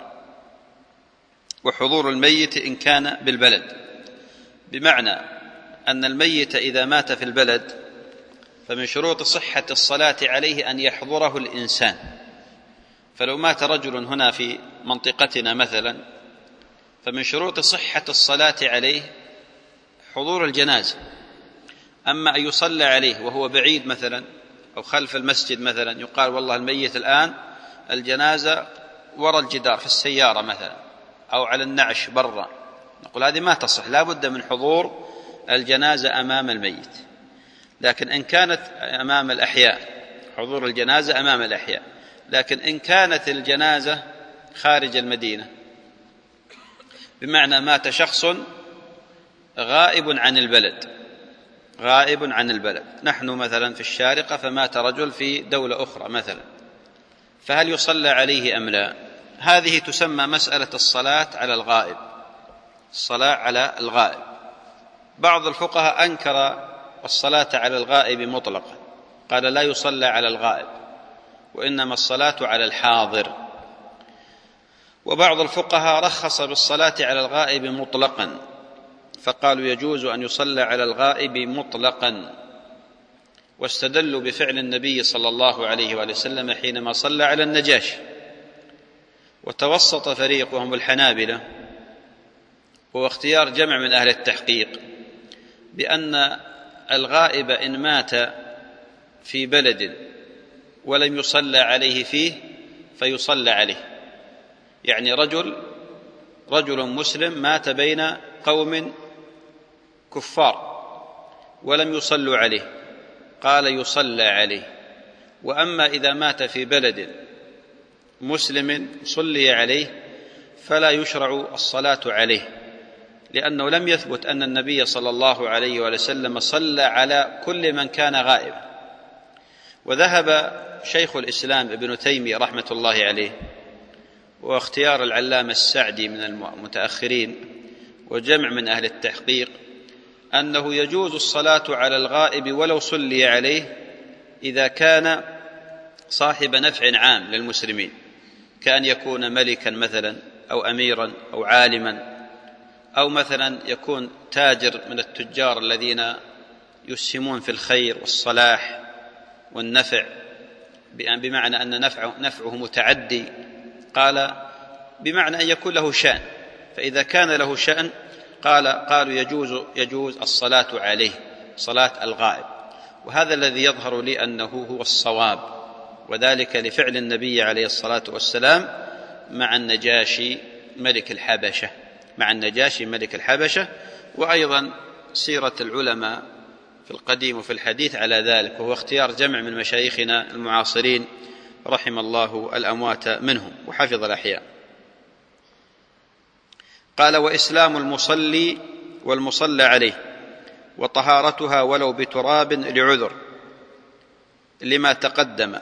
وحضور الميت إن كان بالبلد، بمعنى أن الميت إذا مات في البلد فمن شروط صحة الصلاة عليه أن يحضره الإنسان. فلو مات رجل هنا في منطقتنا مثلا، فمن شروط صحة الصلاة عليه حضور الجنازة. أما أن يصلى عليه وهو بعيد مثلا أو خلف المسجد مثلا، يقال والله الميت الآن الجنازة وراء الجدار في السيارة مثلا أو على النعش برا، نقول هذه ما تصح، لا بد من حضور الجنازة أمام الميت. لكن إن كانت أمام الأحياء، حضور الجنازة أمام الأحياء. لكن إن كانت الجنازة خارج المدينة، بمعنى مات شخص غائب عن البلد، غائب عن البلد، نحن مثلا في الشارقة فمات رجل في دولة أخرى مثلا، فهل يصلى عليه أم لا؟ هذه تسمى مسألة الصلاة على الغائب، الصلاة على الغائب. بعض الفقهاء أنكر الصلاة على الغائب مطلقا، قال لا يصلى على الغائب وإنما الصلاة على الحاضر. وبعض الفقهاء رخص بالصلاة على الغائب مطلقا، فقالوا يجوز أن يصلى على الغائب مطلقا، واستدلوا بفعل النبي صلى الله عليه وآله وسلم حينما صلى على النجاشي. وتوسط فريق وهم الحنابلة، وهو اختيار جمع من أهل التحقيق، بأن الغائب إن مات في بلد ولم يصلى عليه فيه فيصلى عليه. يعني رجل رجل مسلم مات بين قوم كفار ولم يصلوا عليه، قال يصلى عليه. وأما إذا مات في بلد مسلم صلي عليه فلا يشرع الصلاة عليه، لأنه لم يثبت أن النبي صلى الله عليه وسلم صلى على كل من كان غائبا. وذهب شيخ الإسلام ابن تيمية رحمة الله عليه، واختيار العلامة السعدي من المتأخرين وجمع من أهل التحقيق، أنه يجوز الصلاة على الغائب ولو صلي عليه إذا كان صاحب نفع عام للمسلمين، كأن يكون ملكا مثلا أو أميرا أو عالما، أو مثلا يكون تاجر من التجار الذين يسهمون في الخير والصلاح والنفع، بمعنى أن نفعه, نفعه متعدي، قال بمعنى أن يكون له شأن. فإذا كان له شأن قال قالوا يجوز, يجوز الصلاة عليه، صلاة الغائب. وهذا الذي يظهر لي أنه هو الصواب، وذلك لفعل النبي عليه الصلاة والسلام مع النجاشي ملك الحبشة، مع النجاشي ملك الحبشة. وأيضا سيرة العلماء في القديم وفي الحديث على ذلك، وهو اختيار جمع من مشايخنا المعاصرين رحم الله الأموات منهم وحفظ الأحياء. قال وإسلام المصلي والمصلى عليه وطهارتها ولو بتراب لعذر لما تقدم،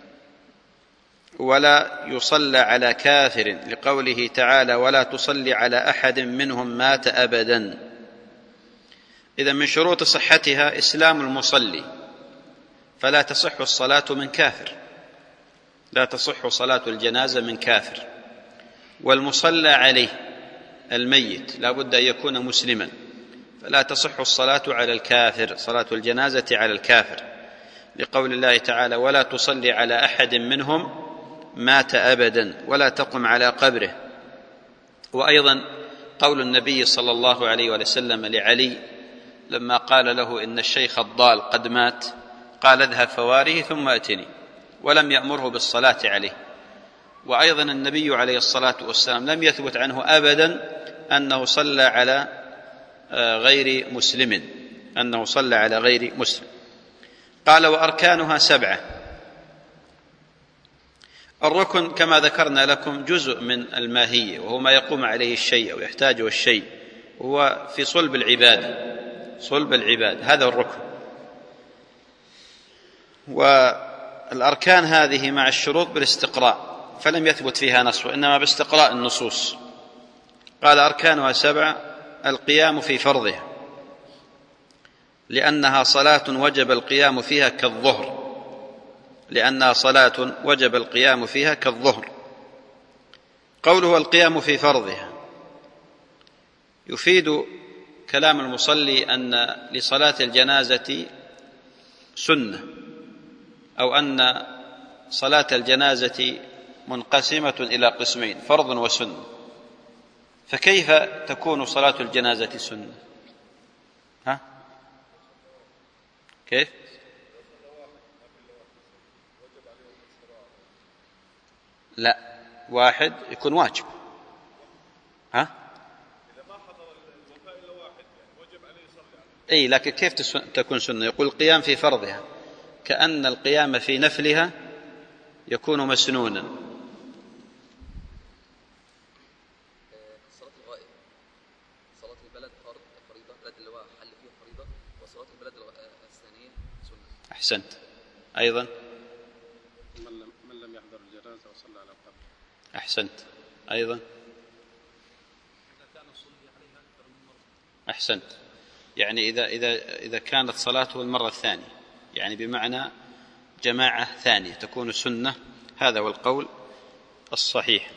ولا يصلى على كافر لقوله تعالى ولا تصلي على أحد منهم مات أبدا. إذا من شروط صحتها إسلام المصلي، فلا تصح الصلاة من كافر، لا تصح صلاة الجنازة من كافر. والمصلى عليه الميت لا بد أن يكون مسلما، فلا تصح الصلاة على الكافر، صلاة الجنازة على الكافر، لقول الله تعالى ولا تصلي على أحد منهم مات أبدا ولا تقم على قبره. وأيضا قول النبي صلى الله عليه وسلم لعلي لما قال له إن الشيخ الضال قد مات، قال اذهب فواره ثم أتني، ولم يأمره بالصلاة عليه. وأيضا النبي عليه الصلاة والسلام لم يثبت عنه أبدا أنه صلى على غير مسلم، أنه صلى على غير مسلم. قال وأركانها سبعة. الركن كما ذكرنا لكم جزء من الماهية، وهو ما يقوم عليه الشيء أو يحتاجه الشيء، وهو في صلب العبادة، صلب العباد هذا الركن. والأركان هذه مع الشروط بالاستقراء، فلم يثبت فيها نص، وإنما باستقراء النصوص. قال أركانها سبعة: القيام في فرضها، لأنها صلاة وجب القيام فيها كالظهر، لأنها صلاة وجب القيام فيها كالظهر. قوله القيام في فرضها يفيد كلام المصلي أن لصلاة الجنازة سنة، أو أن صلاة الجنازة منقسمة إلى قسمين: فرض وسنة. فكيف تكون صلاة الجنازة سنة؟ ها كيف؟ لا، واحد يكون واجب. ها اي، لكن كيف تكون سنة؟ يقول القيام في فرضها، كأن القيام في نفلها يكون مسنونا. صلاة الغائب، صلاة البلد فرض فريضة، البلد اللي هو حل فيها فريضة، وصلاة البلد الثانية سنة. أحسنت. أيضا من لم, من لم يحضر الجنازة وصلى على القبر. أحسنت. أيضا أحسنت، يعني إذا إذا إذا كانت صلاته المرة الثانية، يعني بمعنى جماعة ثانية تكون سنة. هذا هو القول الصحيح.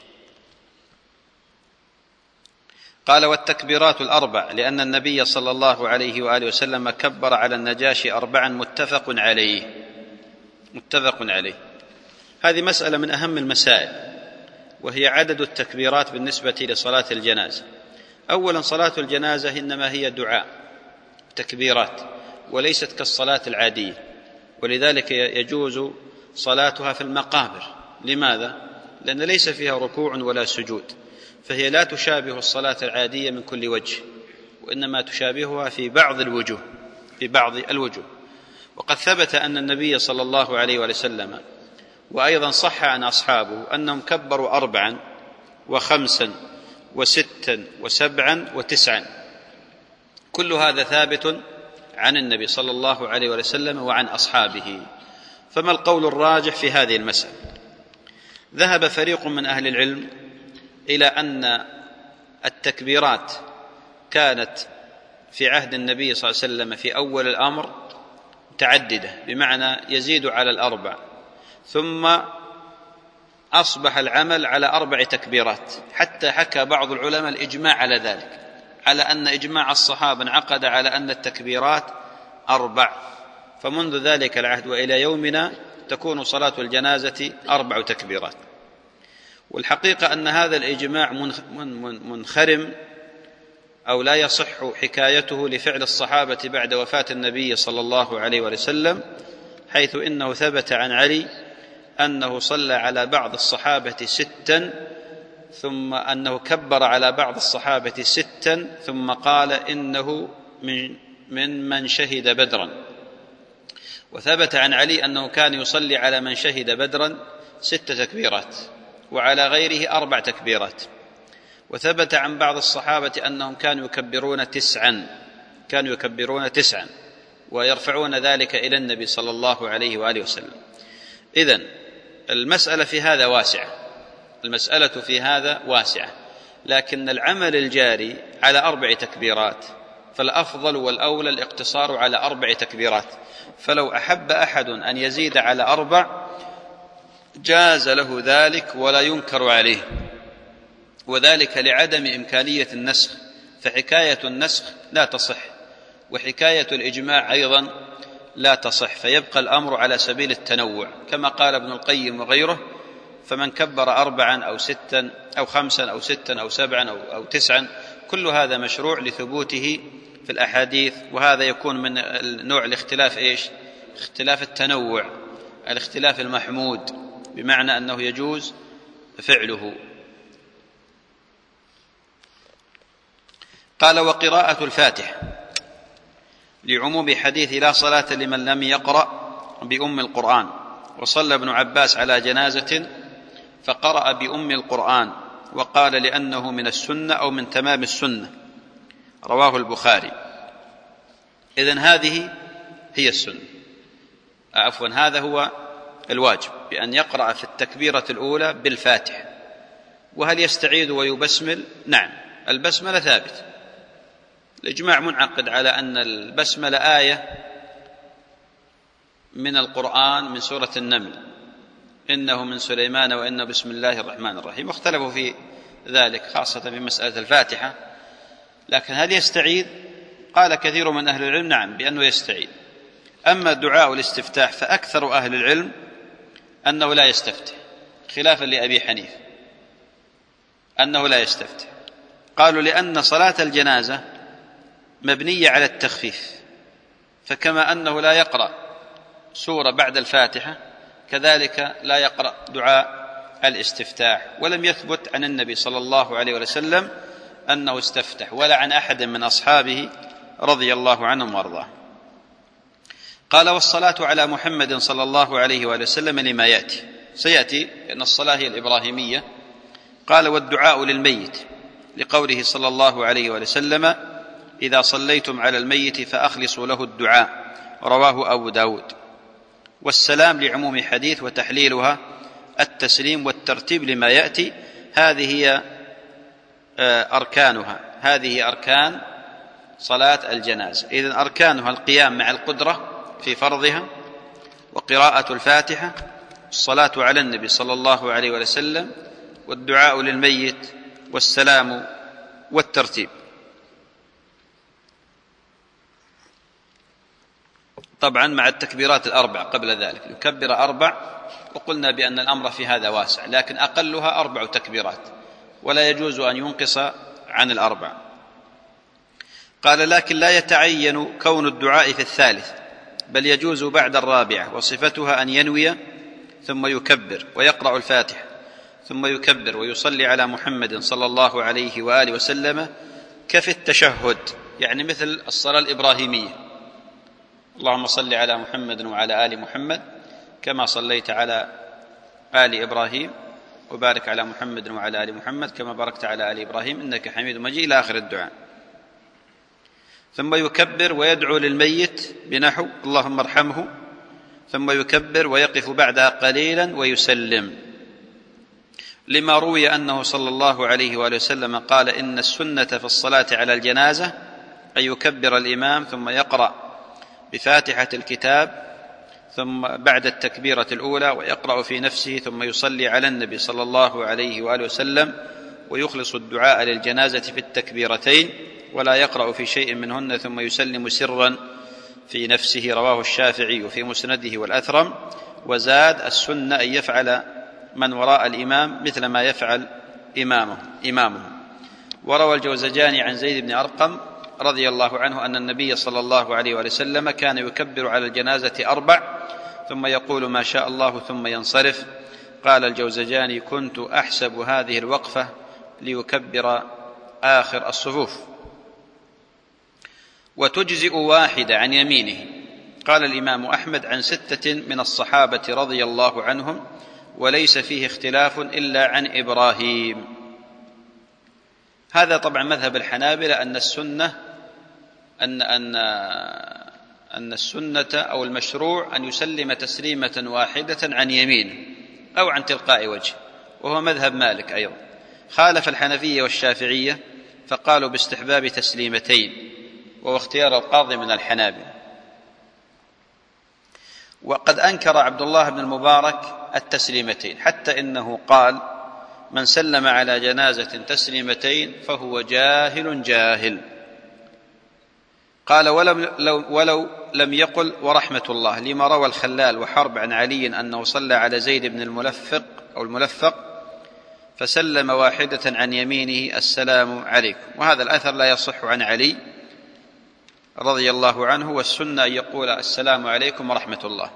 قال: والتكبيرات الأربع، لأن النبي صلى الله عليه وآله وسلم كبر على النجاشي أربعا متفق عليه. متفق عليه. هذه مسألة من أهم المسائل، وهي عدد التكبيرات بالنسبة لصلاة الجنازة. أولا، صلاة الجنازة إنما هي دعاء تكبيرات، وليست كالصلاة العادية، ولذلك يجوز صلاتها في المقابر. لماذا؟ لأن ليس فيها ركوع ولا سجود، فهي لا تشابه الصلاة العادية من كل وجه، وإنما تشابهها في بعض الوجوه في بعض الوجوه وقد ثبت أن النبي صلى الله عليه وسلم، وأيضا صح عن أصحابه، أنهم كبروا أربعا وخمسا وستا وسبعا وتسعا. كل هذا ثابت عن النبي صلى الله عليه وسلم وعن أصحابه. فما القول الراجح في هذه المسألة؟ ذهب فريق من أهل العلم إلى أن التكبيرات كانت في عهد النبي صلى الله عليه وسلم في أول الأمر متعددة، بمعنى يزيد على الأربع، ثم أصبح العمل على أربع تكبيرات، حتى حكى بعض العلماء الإجماع على ذلك، على أن إجماع الصحابة انعقد على أن التكبيرات أربع. فمنذ ذلك العهد وإلى يومنا تكون صلاة الجنازة أربع تكبيرات. والحقيقة أن هذا الإجماع منخرم، أو لا يصح حكايته لفعل الصحابة بعد وفاة النبي صلى الله عليه وسلم، حيث إنه ثبت عن علي أنه صلى على بعض الصحابة ستا، ثم أنه كبر على بعض الصحابة ستا، ثم قال إنه من من من شهد بدرا. وثبت عن علي أنه كان يصلي على من شهد بدرا ست تكبيرات، وعلى غيره أربع تكبيرات. وثبت عن بعض الصحابة أنهم كانوا يكبرون تسعا كانوا يكبرون تسعا ويرفعون ذلك إلى النبي صلى الله عليه وآله وسلم. إذن المسألة في هذا واسعة المسألة في هذا واسعة لكن العمل الجاري على أربع تكبيرات، فالأفضل والأولى الاقتصار على أربع تكبيرات. فلو أحب أحد أن يزيد على أربع جاز له ذلك ولا ينكر عليه، وذلك لعدم إمكانية النسخ، فحكاية النسخ لا تصح، وحكاية الإجماع أيضا لا تصح، فيبقى الأمر على سبيل التنوع كما قال ابن القيم وغيره: فمن كبر أربعا أو ستا أو خمسا أو ستا أو سبعا أو, أو تسعا، كل هذا مشروع لثبوته في الأحاديث. وهذا يكون من نوع الاختلاف إيش؟ اختلاف التنوع، الاختلاف المحمود، بمعنى أنه يجوز فعله. قال: وقراءة الفاتحة لعموم حديث لا صلاة لمن لم يقرأ بأم القرآن. وصلى ابن عباس على جنازة فقرأ بأم القرآن، وقال لأنه من السنة أو من تمام السنة، رواه البخاري. إذن هذه هي السنة، عفوا هذا هو الواجب، بأن يقرأ في التكبيرة الأولى بالفاتحة. وهل يستعيذ ويبسمل؟ نعم، البسملة ثابت، الإجماع منعقد على أن البسملة آية من القرآن من سورة النمل: إنه من سليمان وإنه بسم الله الرحمن الرحيم. واختلفوا في ذلك خاصة في مسألة الفاتحة. لكن هل يستعيذ؟ قال كثير من أهل العلم نعم بأنه يستعيذ. أما دعاء الاستفتاح فأكثر أهل العلم أنه لا يستفتح، خلافا لأبي حنيفة أنه لا يستفتح. قالوا لأن صلاة الجنازة مبنية على التخفيف، فكما أنه لا يقرأ سورة بعد الفاتحة كذلك لا يقرأ دعاء الاستفتاح. ولم يثبت عن النبي صلى الله عليه وسلم أنه استفتح ولا عن أحد من أصحابه رضي الله عنهم وارضاه. قال: والصلاة على محمد صلى الله عليه وسلم لما يأتي، سيأتي أن الصلاة هي الإبراهيمية. قال: والدعاء للميت لقوله صلى الله عليه وسلم: إذا صليتم على الميت فأخلصوا له الدعاء، رواه أبو داود. والسلام لعموم حديث وتحليلها التسليم والترتيب لما يأتي. هذه هي أركانها، هذه أركان صلاة الجنازة. إذن أركانها القيام مع القدرة في فرضها، وقراءة الفاتحة، الصلاة على النبي صلى الله عليه وسلم، والدعاء للميت، والسلام والترتيب. طبعا مع التكبيرات الأربع قبل ذلك، يكبر أربع، وقلنا بأن الأمر في هذا واسع، لكن أقلها أربع تكبيرات ولا يجوز أن ينقص عن الأربع. قال: لكن لا يتعين كون الدعاء في الثالث، بل يجوز بعد الرابعة، وصفتها أن ينوي ثم يكبر ويقرأ الفاتحة ثم يكبر ويصلي على محمد صلى الله عليه وآله وسلم كفي التشهد، يعني مثل الصلاة الإبراهيمية: اللهم صل على محمد وعلى آل محمد كما صليت على آل إبراهيم وبارك على محمد وعلى آل محمد كما باركت على آل إبراهيم إنك حميد مجيد، إلى آخر الدعاء. ثم يكبر ويدعو للميت بنحو اللهم ارحمه، ثم يكبر ويقف بعدها قليلا ويسلم، لما روي أنه صلى الله عليه وآله وسلم قال: إن السنة في الصلاة على الجنازة أن يكبر الإمام ثم يقرأ بفاتحة الكتاب ثم بعد التكبيرة الأولى، ويقرأ في نفسه ثم يصلي على النبي صلى الله عليه وآله وسلم، ويخلص الدعاء للجنازة في التكبيرتين، ولا يقرأ في شيء منهن، ثم يسلم سرا في نفسه. رواه الشافعي في مسنده والأثرم. وزاد: السنة أن يفعل من وراء الإمام مثل ما يفعل إمامه, إمامه. وروى الجوزجاني عن زيد بن أرقم رضي الله عنه أن النبي صلى الله عليه وسلم كان يكبر على الجنازة أربع ثم يقول ما شاء الله ثم ينصرف. قال الجوزجاني: كنت أحسب هذه الوقفة ليكبر آخر الصفوف. وتجزئ واحدة عن يمينه. قال الإمام أحمد: عن ستة من الصحابة رضي الله عنهم، وليس فيه اختلاف إلا عن إبراهيم. هذا طبعا مذهب الحنابلة، أن السنة أن أن أن السنة أو المشروع أن يسلم تسليمة واحدة عن يمينه أو عن تلقاء وجهه، وهو مذهب مالك أيضا. خالف الحنفية والشافعية فقالوا باستحباب تسليمتين، وهو اختيار القاضي من الحنابلة. وقد أنكر عبد الله بن المبارك التسليمتين، حتى إنه قال: من سلم على جنازة تسليمتين فهو جاهل جاهل. قال: ولو, لو ولو لم يقل ورحمة الله، لما روى الخلال وحرب عن علي أنه صلى على زيد بن الملفق أو الملفق فسلم واحدة عن يمينه: السلام عليكم. وهذا الأثر لا يصح عن علي رضي الله عنه، والسنة أن يقول السلام عليكم ورحمة الله.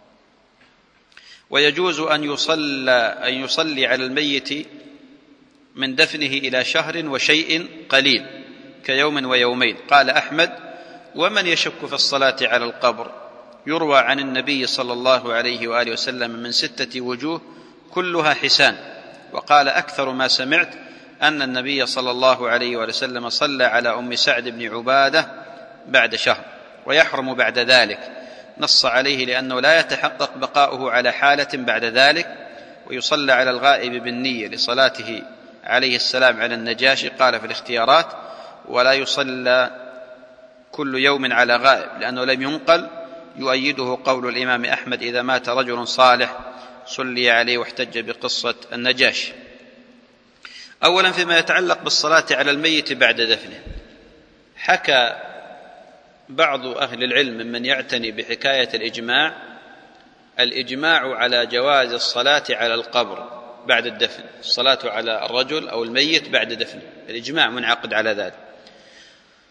ويجوز أن يصلى, أن يصلي على الميت من دفنه إلى شهر وشيء قليل كيوم ويومين. قال أحمد: ومن يشك في الصلاة على القبر؟ يروى عن النبي صلى الله عليه وآله وسلم من ستة وجوه كلها حسان. وقال: أكثر ما سمعت أن النبي صلى الله عليه وآله وسلم صلى على أم سعد بن عبادة بعد شهر، ويحرم بعد ذلك. نص عليه لأنه لا يتحقق بقاؤه على حالة بعد ذلك. ويصلى على الغائب بالنية لصلاته عليه السلام على النجاشي. قال في الاختيارات: ولا يصلى كل يوم على غائب، لأنه لم ينقل. يؤيده قول الإمام أحمد: إذا مات رجل صالح صلي عليه، واحتج بقصة النجاشي. أولا فيما يتعلق بالصلاة على الميت بعد دفنه، حكى بعض أهل العلم ممن يعتني بحكاية الإجماع الإجماع على جواز الصلاة على القبر بعد الدفن، الصلاة على الرجل أو الميت بعد دفنه، الإجماع منعقد على ذلك.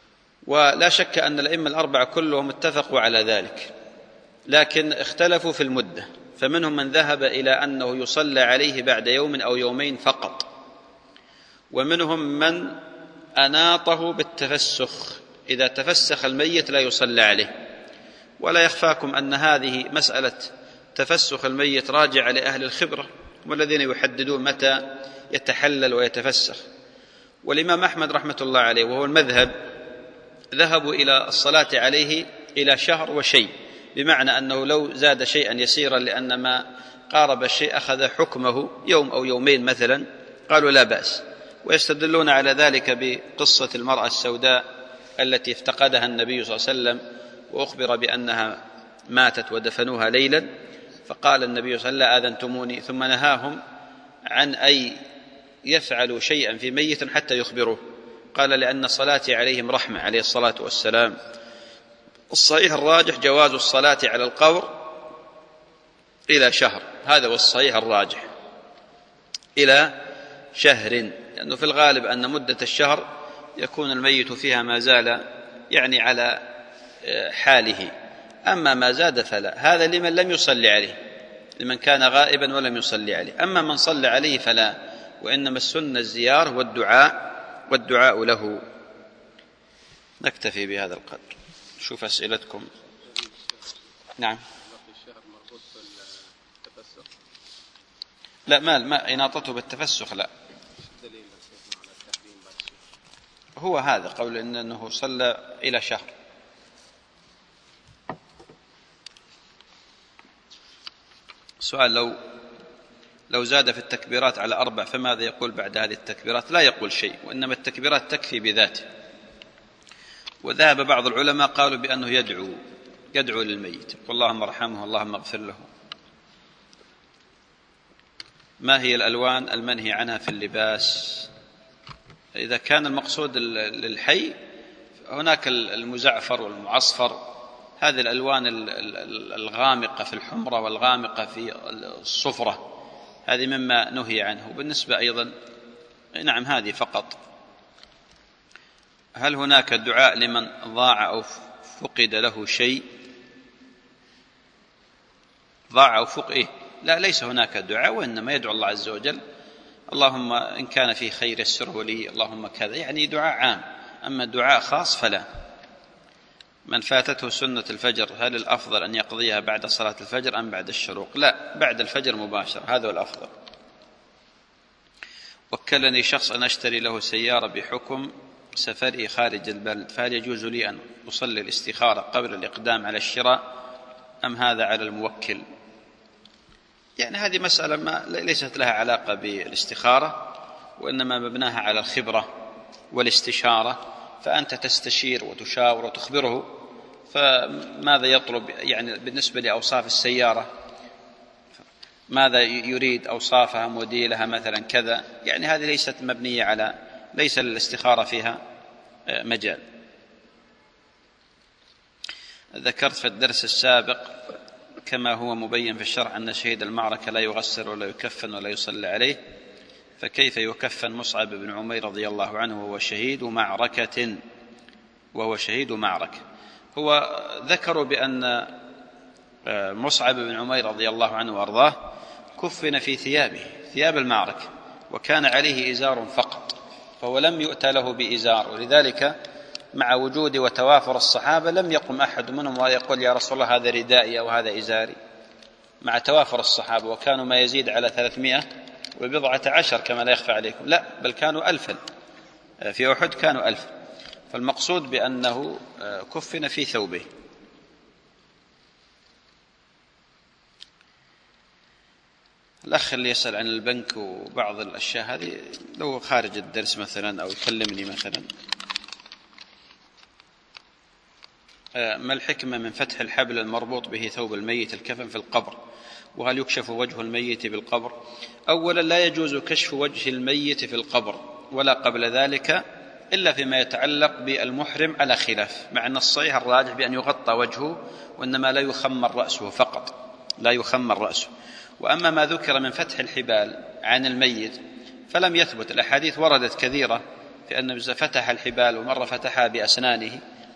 ولا شك أن الأئمة الأربعة كلهم اتفقوا على ذلك، لكن اختلفوا في المدة، فمنهم من ذهب إلى أنه يصلى عليه بعد يوم أو يومين فقط، ومنهم من أناطه بالتفسخ، إذا تفسخ الميت لا يصلى عليه. ولا يخفاكم أن هذه مسألة تفسخ الميت راجعة لأهل الخبرة والذين يحددون متى يتحلل ويتفسخ. والإمام أحمد رحمة الله عليه وهو المذهب ذهبوا إلى الصلاة عليه إلى شهر وشيء، بمعنى أنه لو زاد شيئا يسيرا لأن ما قارب الشيء أخذ حكمه يوم أو يومين مثلا، قالوا لا بأس. ويستدلون على ذلك بقصة المرأة السوداء التي افتقدها النبي صلى الله عليه وسلم وأخبر بأنها ماتت ودفنوها ليلا، فقال النبي صلى الله عليه وسلم لا آذنتموني، ثم نهاهم عن أي يفعلوا شيئا في ميت حتى يخبروه، قال لأن صلاتي عليهم رحمة عليه الصلاة والسلام. الصحيح الراجح جواز الصلاة على القبر إلى شهر، هذا هو الصحيح الراجح، إلى شهر، لأنه في الغالب أن مدة الشهر يكون الميت فيها ما زال يعني على حاله، أما ما زاد فلا. هذا لمن لم يصلي عليه، لمن كان غائبا ولم يصلي عليه. أما من صلى عليه فلا، وإنما السنة الزيارة والدعاء والدعاء له. نكتفي بهذا القدر. شوف أسئلتكم. نعم. لا ما ما إناطته بالتفسخ لا، هو هذا قول إنه صلى إلى شهر. سؤال: لو لو زاد في التكبيرات على أربع فماذا يقول بعد هذه التكبيرات؟ لا يقول شيء، وإنما التكبيرات تكفي بذاته. وذهب بعض العلماء قالوا بأنه يدعو يدعو للميت، يقول اللهم ارحمه اللهم اغفر له. ما هي الألوان المنهي عنها في اللباس؟ إذا كان المقصود للحي هناك المزعفر والمعصفر، هذه الألوان الغامقة في الحمرة والغامقة في الصفرة، هذه مما نهي عنه. وبالنسبة أيضا نعم هذه فقط. هل هناك دعاء لمن ضاع أو فقد له شيء؟ ضاع أو فقد إيه؟ لا، ليس هناك دعاء، وإنما يدعو الله عز وجل اللهم إن كان فيه خير يسره لي، اللهم كذا، يعني دعاء عام. أما دعاء خاص فلا. من فاتته سنة الفجر هل الأفضل أن يقضيها بعد صلاة الفجر أم بعد الشروق؟ لا، بعد الفجر مباشرة، هذا هو الأفضل. وكلني شخص أن أشتري له سيارة بحكم سفري خارج البلد، فهل يجوز لي أن أصلي الاستخارة قبل الإقدام على الشراء أم هذا على الموكل؟ يعني هذه مسألة ما ليست لها علاقة بالاستخارة، وإنما مبناها على الخبرة والاستشارة، فأنت تستشير وتشاور وتخبره فماذا يطلب، يعني بالنسبة لأوصاف السيارة ماذا يريد، أوصافها موديلها مثلا كذا، يعني هذه ليست مبنية على، ليس للاستخارة فيها مجال. ذكرت في الدرس السابق كما هو مبين في الشرع أن شهيد المعركة لا يغسل ولا يكفن ولا يصلى عليه، فكيف يكفن مصعب بن عمير رضي الله عنه وهو شهيد معركة وهو شهيد معركة؟ هو ذكروا بأن مصعب بن عمير رضي الله عنه وأرضاه كفن في ثيابه، ثياب المعركة، وكان عليه إزار فقط، فهو لم يؤتى له بإزار. ولذلك مع وجود وتوافر الصحابة لم يقم أحد منهم ويقول يا رسول الله هذا ردائي أو هذا إزاري، مع توافر الصحابة، وكانوا ما يزيد على ثلاثمائة وبضعة عشر كما لا يخفى عليكم، لا بل كانوا ألفا، في أحد كانوا ألفا. فالمقصود بأنه كفن في ثوبه. الأخ اللي يسأل عن البنك وبعض الأشياء هذه لو خارج الدرس مثلا أو يكلمني مثلا. ما الحكمة من فتح الحبل المربوط به ثوب الميت الكفن في القبر، وهل يكشف وجه الميت بالقبر؟ أولا لا يجوز كشف وجه الميت في القبر ولا قبل ذلك إلا فيما يتعلق بالمحرم على خلاف، مع أن الصحيح الراجح بأن يغطى وجهه، وإنما لا يخمر رأسه فقط، لا يخمر رأسه. وأما ما ذكر من فتح الحبال عن الميت فلم يثبت، الأحاديث وردت كثيرة في أن فتح الحبال، ومرة فتحها بأسنانه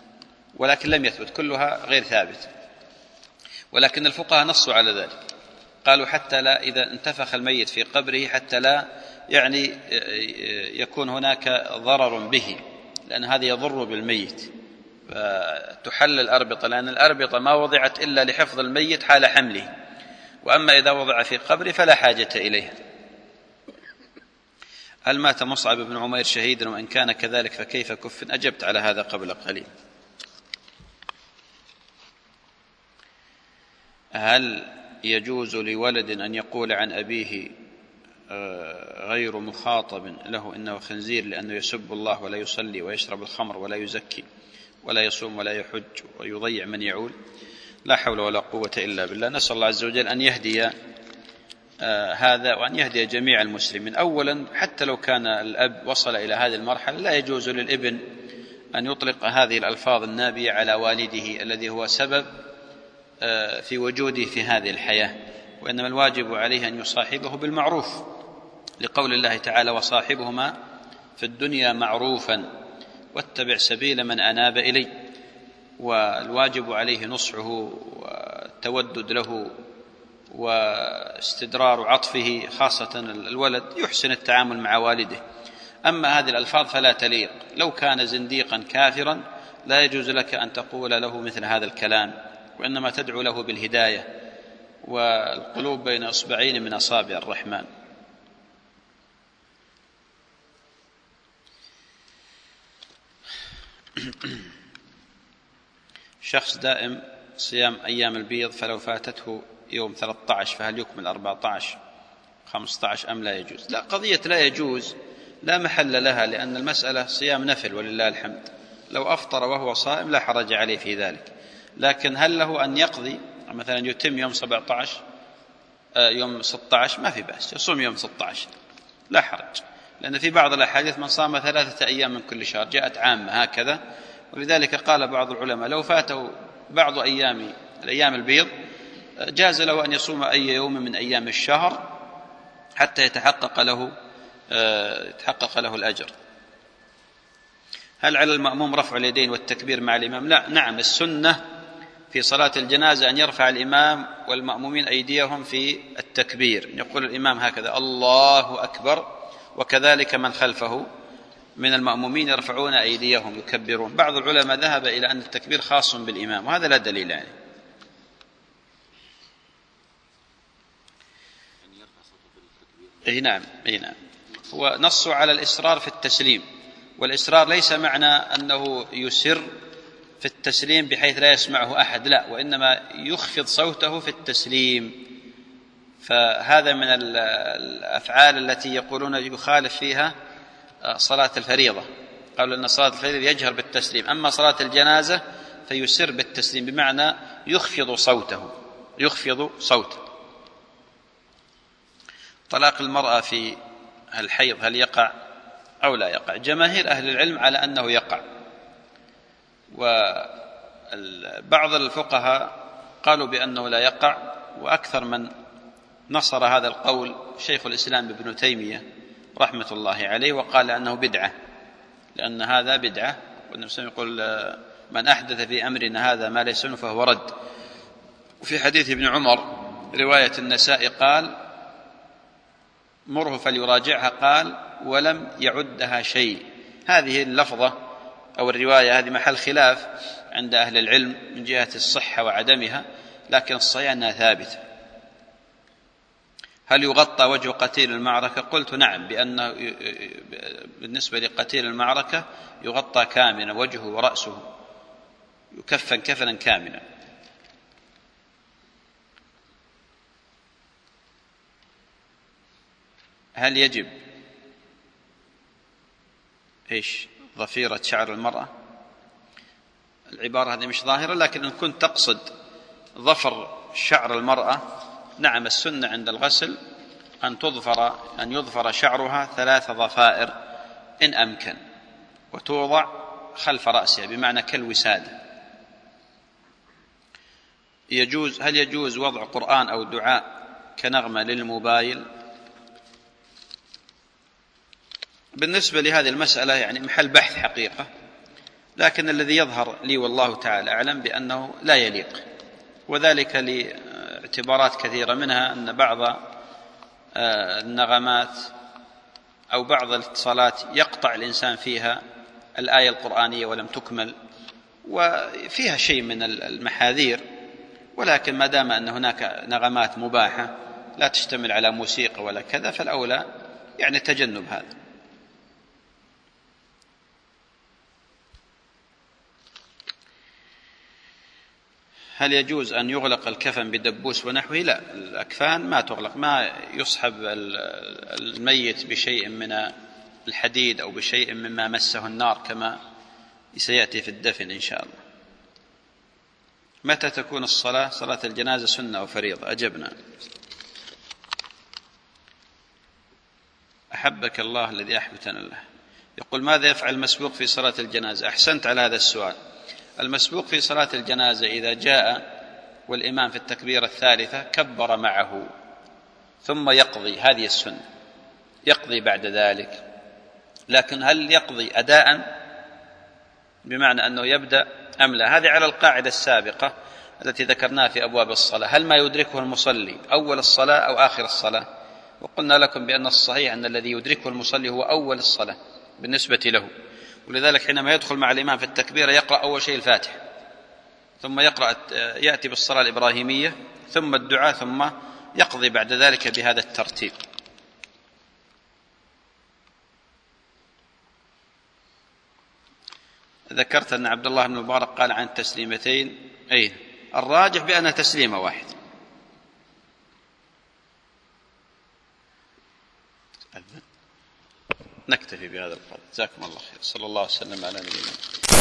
ولكن لم يثبت، كلها غير ثابت، ولكن الفقهاء نصوا على ذلك، قالوا حتى لا إذا انتفخ الميت في قبره حتى لا يعني يكون هناك ضرر به، لأن هذا يضر بالميت، فتحل الأربطة، لأن الأربطة ما وضعت إلا لحفظ الميت حال حمله، وأما إذا وضع في قبره فلا حاجة إليها. هل مات مصعب بن عمير شهيدا وإن كان كذلك فكيف كف؟ أجبت على هذا قبل قليل. هل يجوز لولد أن يقول عن أبيه غير مخاطب له إنه خنزير لأنه يسب الله ولا يصلي ويشرب الخمر ولا يزكي ولا يصوم ولا يحج ويضيع من يعول؟ لا حول ولا قوة إلا بالله. نسأل الله عز وجل أن يهدي هذا وأن يهدي جميع المسلمين. أولا حتى لو كان الأب وصل إلى هذه المرحلة لا يجوز للابن أن يطلق هذه الألفاظ النابية على والده الذي هو سبب في وجوده في هذه الحياة، وإنما الواجب عليه أن يصاحبه بالمعروف، لقول الله تعالى وصاحبهما في الدنيا معروفا واتبع سبيل من أناب إلي. والواجب عليه نصحه والتودد له واستدرار عطفه، خاصة الولد يحسن التعامل مع والده. أما هذه الألفاظ فلا تليق، لو كان زنديقا كافرا لا يجوز لك أن تقول له مثل هذا الكلام، وإنما تدعو له بالهداية، والقلوب بين إصبعين من أصابع الرحمن. شخص دائم صيام أيام البيض فلو فاتته يوم ثلاثة عشر فهل يكمل أربعة عشر خمسة عشر أم لا يجوز؟ لا، قضية لا يجوز لا محل لها، لأن المسألة صيام نفل ولله الحمد، لو أفطر وهو صائم لا حرج عليه في ذلك. لكن هل له أن يقضي مثلا يتم يوم سبعة عشر يوم ستة عشر؟ ما في بأس، يصوم يوم ستة عشر لا حرج، لأن في بعض الأحاديث من صام ثلاثة أيام من كل شهر جاءت عامة هكذا، ولذلك قال بعض العلماء لو فاته بعض أيام الأيام البيض جاز له أن يصوم أي يوم من أيام الشهر حتى يتحقق له يتحقق له الأجر. هل على المأموم رفع اليدين والتكبير مع الإمام؟ لا، نعم، السنة في صلاة الجنازة أن يرفع الإمام والمأمومين أيديهم في التكبير، يقول الإمام هكذا الله أكبر، وكذلك من خلفه من المأمومين يرفعون أيديهم يكبرون. بعض العلماء ذهب إلى أن التكبير خاص بالإمام، وهذا لا دليل يعني. اي نعم اي نعم هو نص على الإصرار في التسليم، والإصرار ليس معنى أنه يسر في التسليم بحيث لا يسمعه أحد، لا، وإنما يخفض صوته في التسليم، فهذا من الأفعال التي يقولون يخالف فيها صلاة الفريضة، قالوا أن صلاة الفريضة يجهر بالتسليم، أما صلاة الجنازة فيسر بالتسليم بمعنى يخفض صوته يخفض صوته. طلاق المرأة في الحيض هل يقع أو لا يقع؟ جماهير أهل العلم على أنه يقع، وبعض الفقهاء قالوا بأنه لا يقع، وأكثر من نصر هذا القول شيخ الإسلام ابن تيمية رحمة الله عليه، وقال أنه بدعة، لأن هذا بدعة، والنبي صلى الله عليه وسلم يقول من أحدث في أمرنا هذا ما ليس منه فهو رد. وفي حديث ابن عمر رواية النسائي قال مره فليراجعها، قال ولم يعدها شيء. هذه اللفظة أو الرواية هذه محل خلاف عند أهل العلم من جهة الصحة وعدمها، لكن الصحيح أنها ثابتة. هل يغطى وجه قتيل المعركة؟ قلت نعم، بأنه بالنسبة لقتيل المعركة يغطى كاملا وجهه ورأسه، يكفن كفنا كاملا. هل يجب إيش ضفيرة شعر المرأة؟ العبارة هذه مش ظاهرة، لكن إن كنت تقصد ظفر شعر المرأة، نعم، السنة عند الغسل أن تظفر أن يظفر شعرها ثلاث ضفائر إن أمكن، وتوضع خلف رأسها بمعنى كالوسادة. يجوز هل يجوز وضع قرآن أو دعاء كنغمة للموبايل؟ بالنسبة لهذه المسألة يعني محل بحث حقيقة، لكن الذي يظهر لي والله تعالى أعلم بأنه لا يليق، وذلك لاعتبارات كثيرة، منها أن بعض النغمات أو بعض الاتصالات يقطع الإنسان فيها الآية القرآنية ولم تكمل، وفيها شيء من المحاذير، ولكن ما دام أن هناك نغمات مباحة لا تشتمل على موسيقى ولا كذا فالأولى يعني تجنب هذا. هل يجوز أن يغلق الكفن بدبوس ونحوه؟ لا، الأكفان ما تغلق، ما يصحب الميت بشيء من الحديد أو بشيء مما مسه النار كما سيأتي في الدفن إن شاء الله. متى تكون الصلاة؟ صلاة الجنازة سنة وفريضة. أجبنا. أحبك الله الذي أحبتنا له. يقول ماذا يفعل المسبوق في صلاة الجنازة؟ أحسنت على هذا السؤال. المسبوق في صلاة الجنازة إذا جاء والإمام في التكبيرة الثالثة كبر معه ثم يقضي، هذه السنة، يقضي بعد ذلك. لكن هل يقضي أداء بمعنى أنه يبدأ أم لا؟ هذه على القاعدة السابقة التي ذكرناها في أبواب الصلاة، هل ما يدركه المصلي أول الصلاة أو آخر الصلاة؟ وقلنا لكم بأن الصحيح أن الذي يدركه المصلي هو أول الصلاة بالنسبة له، ولذلك حينما يدخل مع الإمام في التكبيرة يقرأ أول شيء الفاتحة، ثم يقرأ يأتي بالصلاة الإبراهيمية، ثم الدعاء، ثم يقضي بعد ذلك بهذا الترتيب. ذكرت أن عبد الله بن مبارك قال عن تسليمتين، أي الراجح بأنها تسليمة واحد. نكتفي بهذا القدر. جزاكم الله خير. صلى الله وسلم على نبينا محمد.